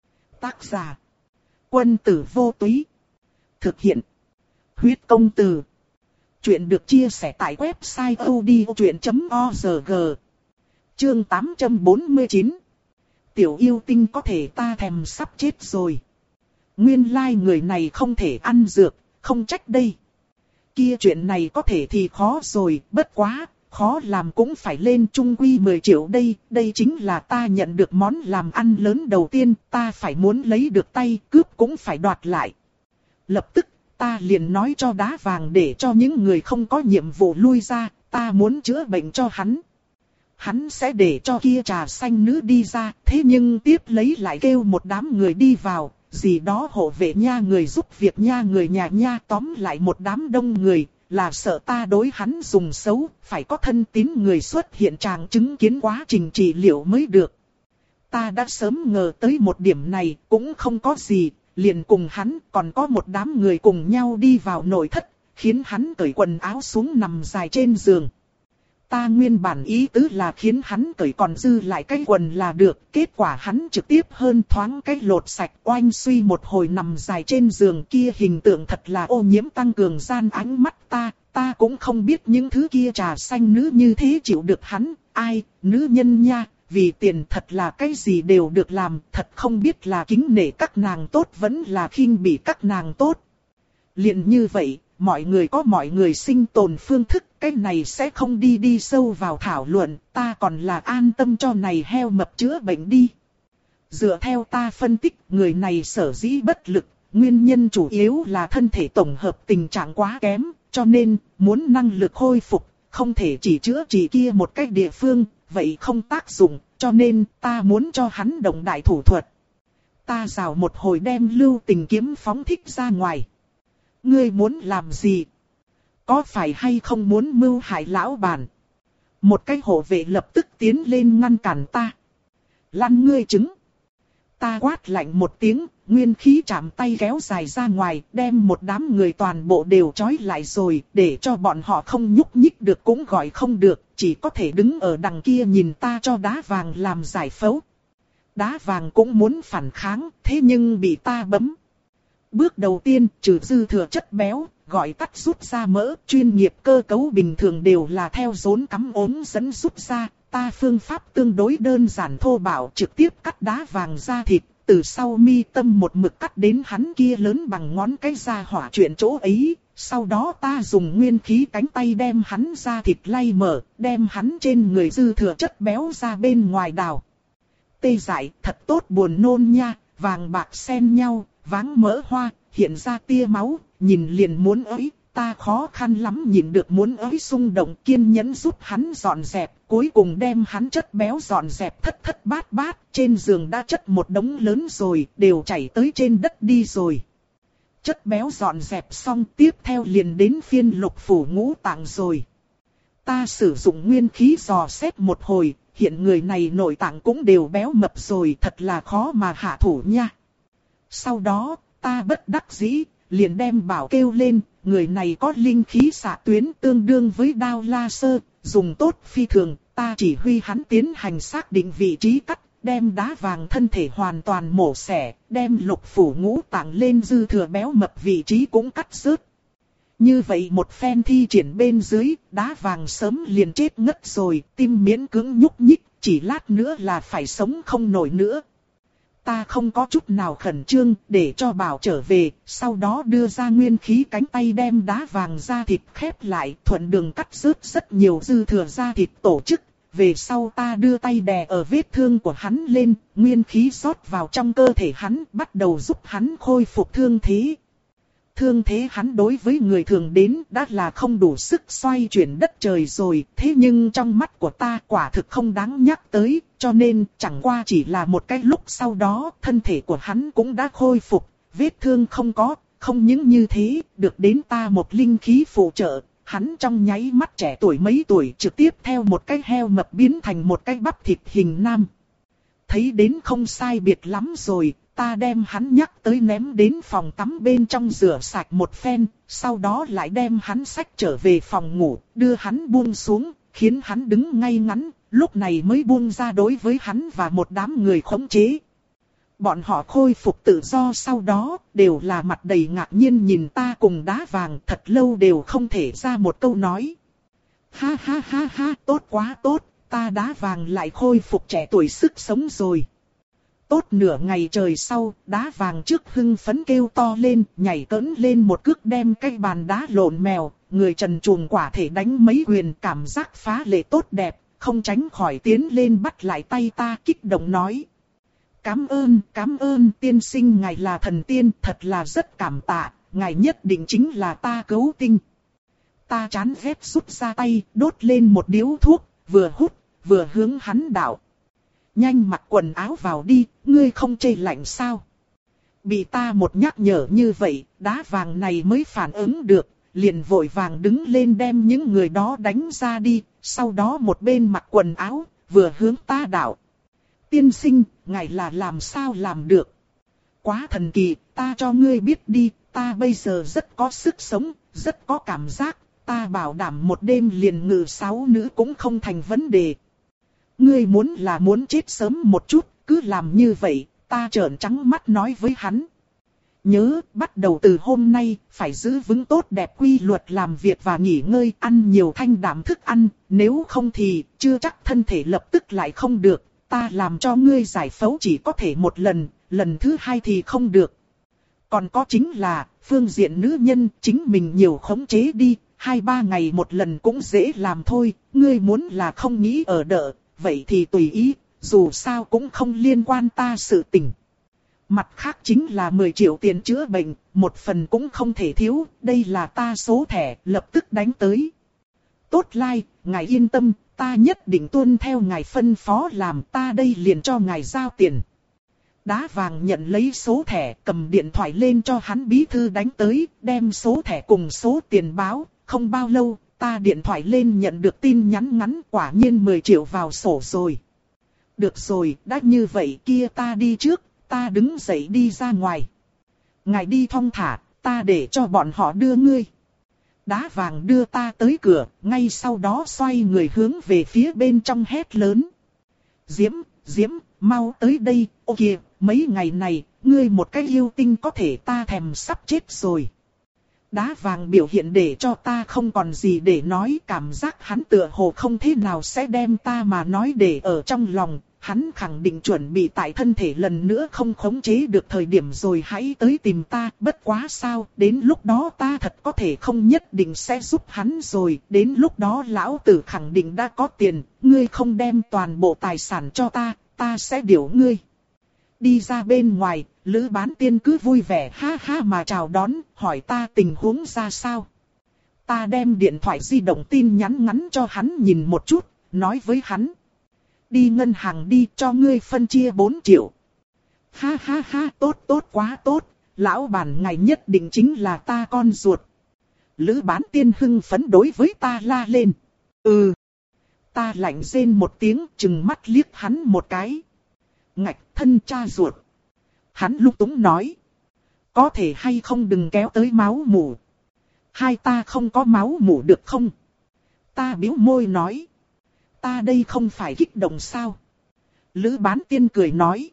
Tác giả. Quân tử vô túy. Thực hiện. Huyết công từ. Chuyện được chia sẻ tại website audiochuyện chấm org. Chương tám trăm bốn mươi chín. Tiểu yêu tinh có thể ta thèm sắp chết rồi. Nguyên lai like người này không thể ăn dược, không trách đây. Kia chuyện này có thể thì khó rồi, bất quá, khó làm cũng phải lên trung quy mười triệu đây. Đây chính là ta nhận được món làm ăn lớn đầu tiên, ta phải muốn lấy được tay, cướp cũng phải đoạt lại. Lập tức, ta liền nói cho Đá Vàng để cho những người không có nhiệm vụ lui ra, ta muốn chữa bệnh cho hắn. Hắn sẽ để cho kia trà xanh nữ đi ra, thế nhưng tiếp lấy lại kêu một đám người đi vào, gì đó hộ vệ nha, người giúp việc nha, người nhà nha, tóm lại một đám đông người, là sợ ta đối hắn dùng xấu, phải có thân tín người xuất hiện tràng chứng kiến quá trình trị liệu mới được. Ta đã sớm ngờ tới một điểm này, cũng không có gì, liền cùng hắn còn có một đám người cùng nhau đi vào nội thất, khiến hắn cởi quần áo xuống nằm dài trên giường. Ta nguyên bản ý tứ là khiến hắn cởi còn dư lại cái quần là được, kết quả hắn trực tiếp hơn thoáng cái lột sạch, oanh suy một hồi nằm dài trên giường kia, hình tượng thật là ô nhiễm tăng cường gian ánh mắt ta, ta cũng không biết những thứ kia trà xanh nữ như thế chịu được hắn, ai, nữ nhân nha, vì tiền thật là cái gì đều được làm, thật không biết là kính nể các nàng tốt vẫn là khinh bỉ các nàng tốt. Liền như vậy, mọi người có mọi người sinh tồn phương thức, cái này sẽ không đi đi sâu vào thảo luận, ta còn là an tâm cho này heo mập chữa bệnh đi. Dựa theo ta phân tích, người này sở dĩ bất lực, nguyên nhân chủ yếu là thân thể tổng hợp tình trạng quá kém, cho nên, muốn năng lực khôi phục, không thể chỉ chữa trị kia một cách địa phương, vậy không tác dụng, cho nên ta muốn cho hắn động đại thủ thuật. Ta rào một hồi đem Lưu Tình kiếm phóng thích ra ngoài. Ngươi muốn làm gì? Có phải hay không muốn mưu hại lão bản? Một cái hộ vệ lập tức tiến lên ngăn cản ta. Lăn ngươi trứng. Ta quát lạnh một tiếng, nguyên khí chạm tay kéo dài ra ngoài, đem một đám người toàn bộ đều trói lại rồi, để cho bọn họ không nhúc nhích được cũng gọi không được, chỉ có thể đứng ở đằng kia nhìn ta cho Đá Vàng làm giải phẫu. Đá Vàng cũng muốn phản kháng, thế nhưng bị ta bấm. Bước đầu tiên, trừ dư thừa chất béo, gọi tắt rút ra mỡ, chuyên nghiệp cơ cấu bình thường đều là theo rốn cắm ốm dẫn rút ra. Ta phương pháp tương đối đơn giản thô bạo, trực tiếp cắt Đá Vàng ra thịt, từ sau mi tâm một mực cắt đến hắn kia lớn bằng ngón cái ra hỏa chuyện chỗ ấy. Sau đó ta dùng nguyên khí cánh tay đem hắn ra thịt lay mở, đem hắn trên người dư thừa chất béo ra bên ngoài đào. Tê dại, thật tốt buồn nôn nha, vàng bạc xen nhau, váng mỡ hoa, hiện ra tia máu, nhìn liền muốn ới. Ta khó khăn lắm nhìn được muốn ới xung động, kiên nhẫn giúp hắn dọn dẹp, cuối cùng đem hắn chất béo dọn dẹp thất thất bát bát, trên giường đã chất một đống lớn rồi, đều chảy tới trên đất đi rồi. Chất béo dọn dẹp xong, tiếp theo liền đến phiên Lục Phủ Ngũ Tạng rồi. Ta sử dụng nguyên khí dò xét một hồi, hiện người này nội tạng cũng đều béo mập rồi, thật là khó mà hạ thủ nha. Sau đó, ta bất đắc dĩ, liền đem bảo kêu lên, người này có linh khí xạ tuyến tương đương với đao laser, dùng tốt phi thường, ta chỉ huy hắn tiến hành xác định vị trí cắt, đem Đá Vàng thân thể hoàn toàn mổ xẻ, đem Lục Phủ Ngũ Tạng lên dư thừa béo mập vị trí cũng cắt rớt. Như vậy một phen thi triển bên dưới, Đá Vàng sớm liền chết ngất rồi, tim miễn cưỡng nhúc nhích, chỉ lát nữa là phải sống không nổi nữa. Ta không có chút nào khẩn trương, để cho bảo trở về, sau đó đưa ra nguyên khí cánh tay đem Đá Vàng da thịt khép lại, thuận đường cắt rớt rất nhiều dư thừa da thịt tổ chức. Về sau ta đưa tay đè ở vết thương của hắn lên, nguyên khí rót vào trong cơ thể hắn, bắt đầu giúp hắn khôi phục thương thế. Thương thế hắn đối với người thường đến đã là không đủ sức xoay chuyển đất trời rồi, thế nhưng trong mắt của ta quả thực không đáng nhắc tới, cho nên chẳng qua chỉ là một cái lúc sau đó, thân thể của hắn cũng đã khôi phục, vết thương không có, không những như thế, được đến ta một linh khí phụ trợ, hắn trong nháy mắt trẻ tuổi mấy tuổi trực tiếp theo một cái heo mập biến thành một cái bắp thịt hình nam. Thấy đến không sai biệt lắm rồi, ta đem hắn nhắc tới ném đến phòng tắm bên trong rửa sạch một phen, sau đó lại đem hắn xách trở về phòng ngủ, đưa hắn buông xuống, khiến hắn đứng ngay ngắn, lúc này mới buông ra đối với hắn và một đám người khống chế. Bọn họ khôi phục tự do sau đó, đều là mặt đầy ngạc nhiên nhìn ta cùng Đá Vàng, thật lâu đều không thể ra một câu nói. Ha ha ha ha, tốt quá tốt, ta Đá Vàng lại khôi phục trẻ tuổi sức sống rồi. Tốt nửa ngày trời sau, Đá Vàng trước hưng phấn kêu to lên, nhảy cỡn lên một cước đem cái bàn đá lộn mèo, người trần truồng quả thể đánh mấy quyền, cảm giác phá lệ tốt đẹp, không tránh khỏi tiến lên bắt lại tay ta, kích động nói. Cám ơn, cám ơn tiên sinh, ngài là thần tiên, thật là rất cảm tạ, ngài nhất định chính là ta cứu tinh. Ta chán ghét rút ra tay, đốt lên một điếu thuốc, vừa hút, vừa hướng hắn đạo. Nhanh mặc quần áo vào đi, ngươi không chê lạnh sao? Bị ta một nhắc nhở như vậy, Đá Vàng này mới phản ứng được, liền vội vàng đứng lên đem những người đó đánh ra đi, sau đó một bên mặc quần áo, vừa hướng ta đạo. Tiên sinh, ngài là làm sao làm được? Quá thần kỳ, ta cho ngươi biết đi, ta bây giờ rất có sức sống, rất có cảm giác, ta bảo đảm một đêm liền ngự sáu nữ cũng không thành vấn đề. Ngươi muốn là muốn chết sớm một chút, cứ làm như vậy, ta trợn trắng mắt nói với hắn. Nhớ, bắt đầu từ hôm nay, phải giữ vững tốt đẹp quy luật làm việc và nghỉ ngơi, ăn nhiều thanh đạm thức ăn, nếu không thì, chưa chắc thân thể lập tức lại không được, ta làm cho ngươi giải phẫu chỉ có thể một lần, lần thứ hai thì không được. Còn có chính là, phương diện nữ nhân, chính mình nhiều khống chế đi, hai ba ngày một lần cũng dễ làm thôi, ngươi muốn là không nghĩ ở đợ, vậy thì tùy ý, dù sao cũng không liên quan ta sự tình. Mặt khác chính là mười triệu tiền chữa bệnh, một phần cũng không thể thiếu, đây là ta số thẻ, lập tức đánh tới. Tốt lai, ngài yên tâm, ta nhất định tuân theo ngài phân phó làm, ta đây liền cho ngài giao tiền. Đá Vàng nhận lấy số thẻ, cầm điện thoại lên cho hắn bí thư đánh tới, đem số thẻ cùng số tiền báo, không bao lâu, ta điện thoại lên nhận được tin nhắn ngắn, quả nhiên mười triệu vào sổ rồi. Được rồi, đã như vậy kia ta đi trước, ta đứng dậy đi ra ngoài. Ngài đi thong thả, ta để cho bọn họ đưa ngươi. Đá Vàng đưa ta tới cửa, ngay sau đó xoay người hướng về phía bên trong hét lớn. Diễm, Diễm, mau tới đây, ô kìa, mấy ngày này, ngươi một cái yêu tinh có thể ta thèm sắp chết rồi. Đá Vàng biểu hiện để cho ta không còn gì để nói, cảm giác hắn tựa hồ không thế nào sẽ đem ta mà nói để ở trong lòng. Hắn khẳng định chuẩn bị tại thân thể lần nữa không khống chế được thời điểm rồi hãy tới tìm ta, bất quá sao, đến lúc đó ta thật có thể không nhất định sẽ giúp hắn rồi, đến lúc đó lão tử khẳng định đã có tiền, ngươi không đem toàn bộ tài sản cho ta, ta sẽ điểu ngươi. Đi ra bên ngoài, Lữ Bán Tiên cứ vui vẻ ha ha mà chào đón, hỏi ta tình huống ra sao. Ta đem điện thoại di động tin nhắn ngắn cho hắn nhìn một chút, nói với hắn. Đi ngân hàng đi, cho ngươi phân chia bốn triệu. Ha ha ha, tốt tốt quá tốt, lão bản ngài nhất định chính là ta con ruột. Lữ Bán Tiên hưng phấn đối với ta la lên. Ừ. Ta lạnh rên một tiếng, chừng mắt liếc hắn một cái. Ngạch, thân cha ruột. Hắn lúc túng nói. Có thể hay không đừng kéo tới máu mủ. Hai ta không có máu mủ được không? Ta bĩu môi nói. Ta đây không phải kích động sao? Lữ Bán Tiên cười nói.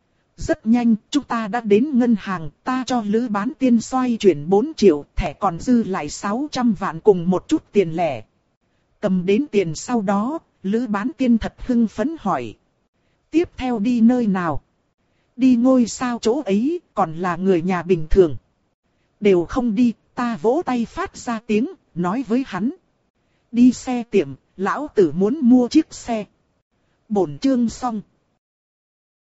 Rất nhanh, chúng ta đã đến ngân hàng, ta cho Lữ Bán Tiên xoay chuyển bốn triệu, thẻ còn dư lại sáu trăm vạn cùng một chút tiền lẻ. Cầm đến tiền sau đó, Lữ Bán Tiên thật hưng phấn hỏi. Tiếp theo đi nơi nào? Đi ngôi sao chỗ ấy, còn là người nhà bình thường. Đều không đi, ta vỗ tay phát ra tiếng, nói với hắn. Đi xe tiệm, lão tử muốn mua chiếc xe. Bổn chương xong.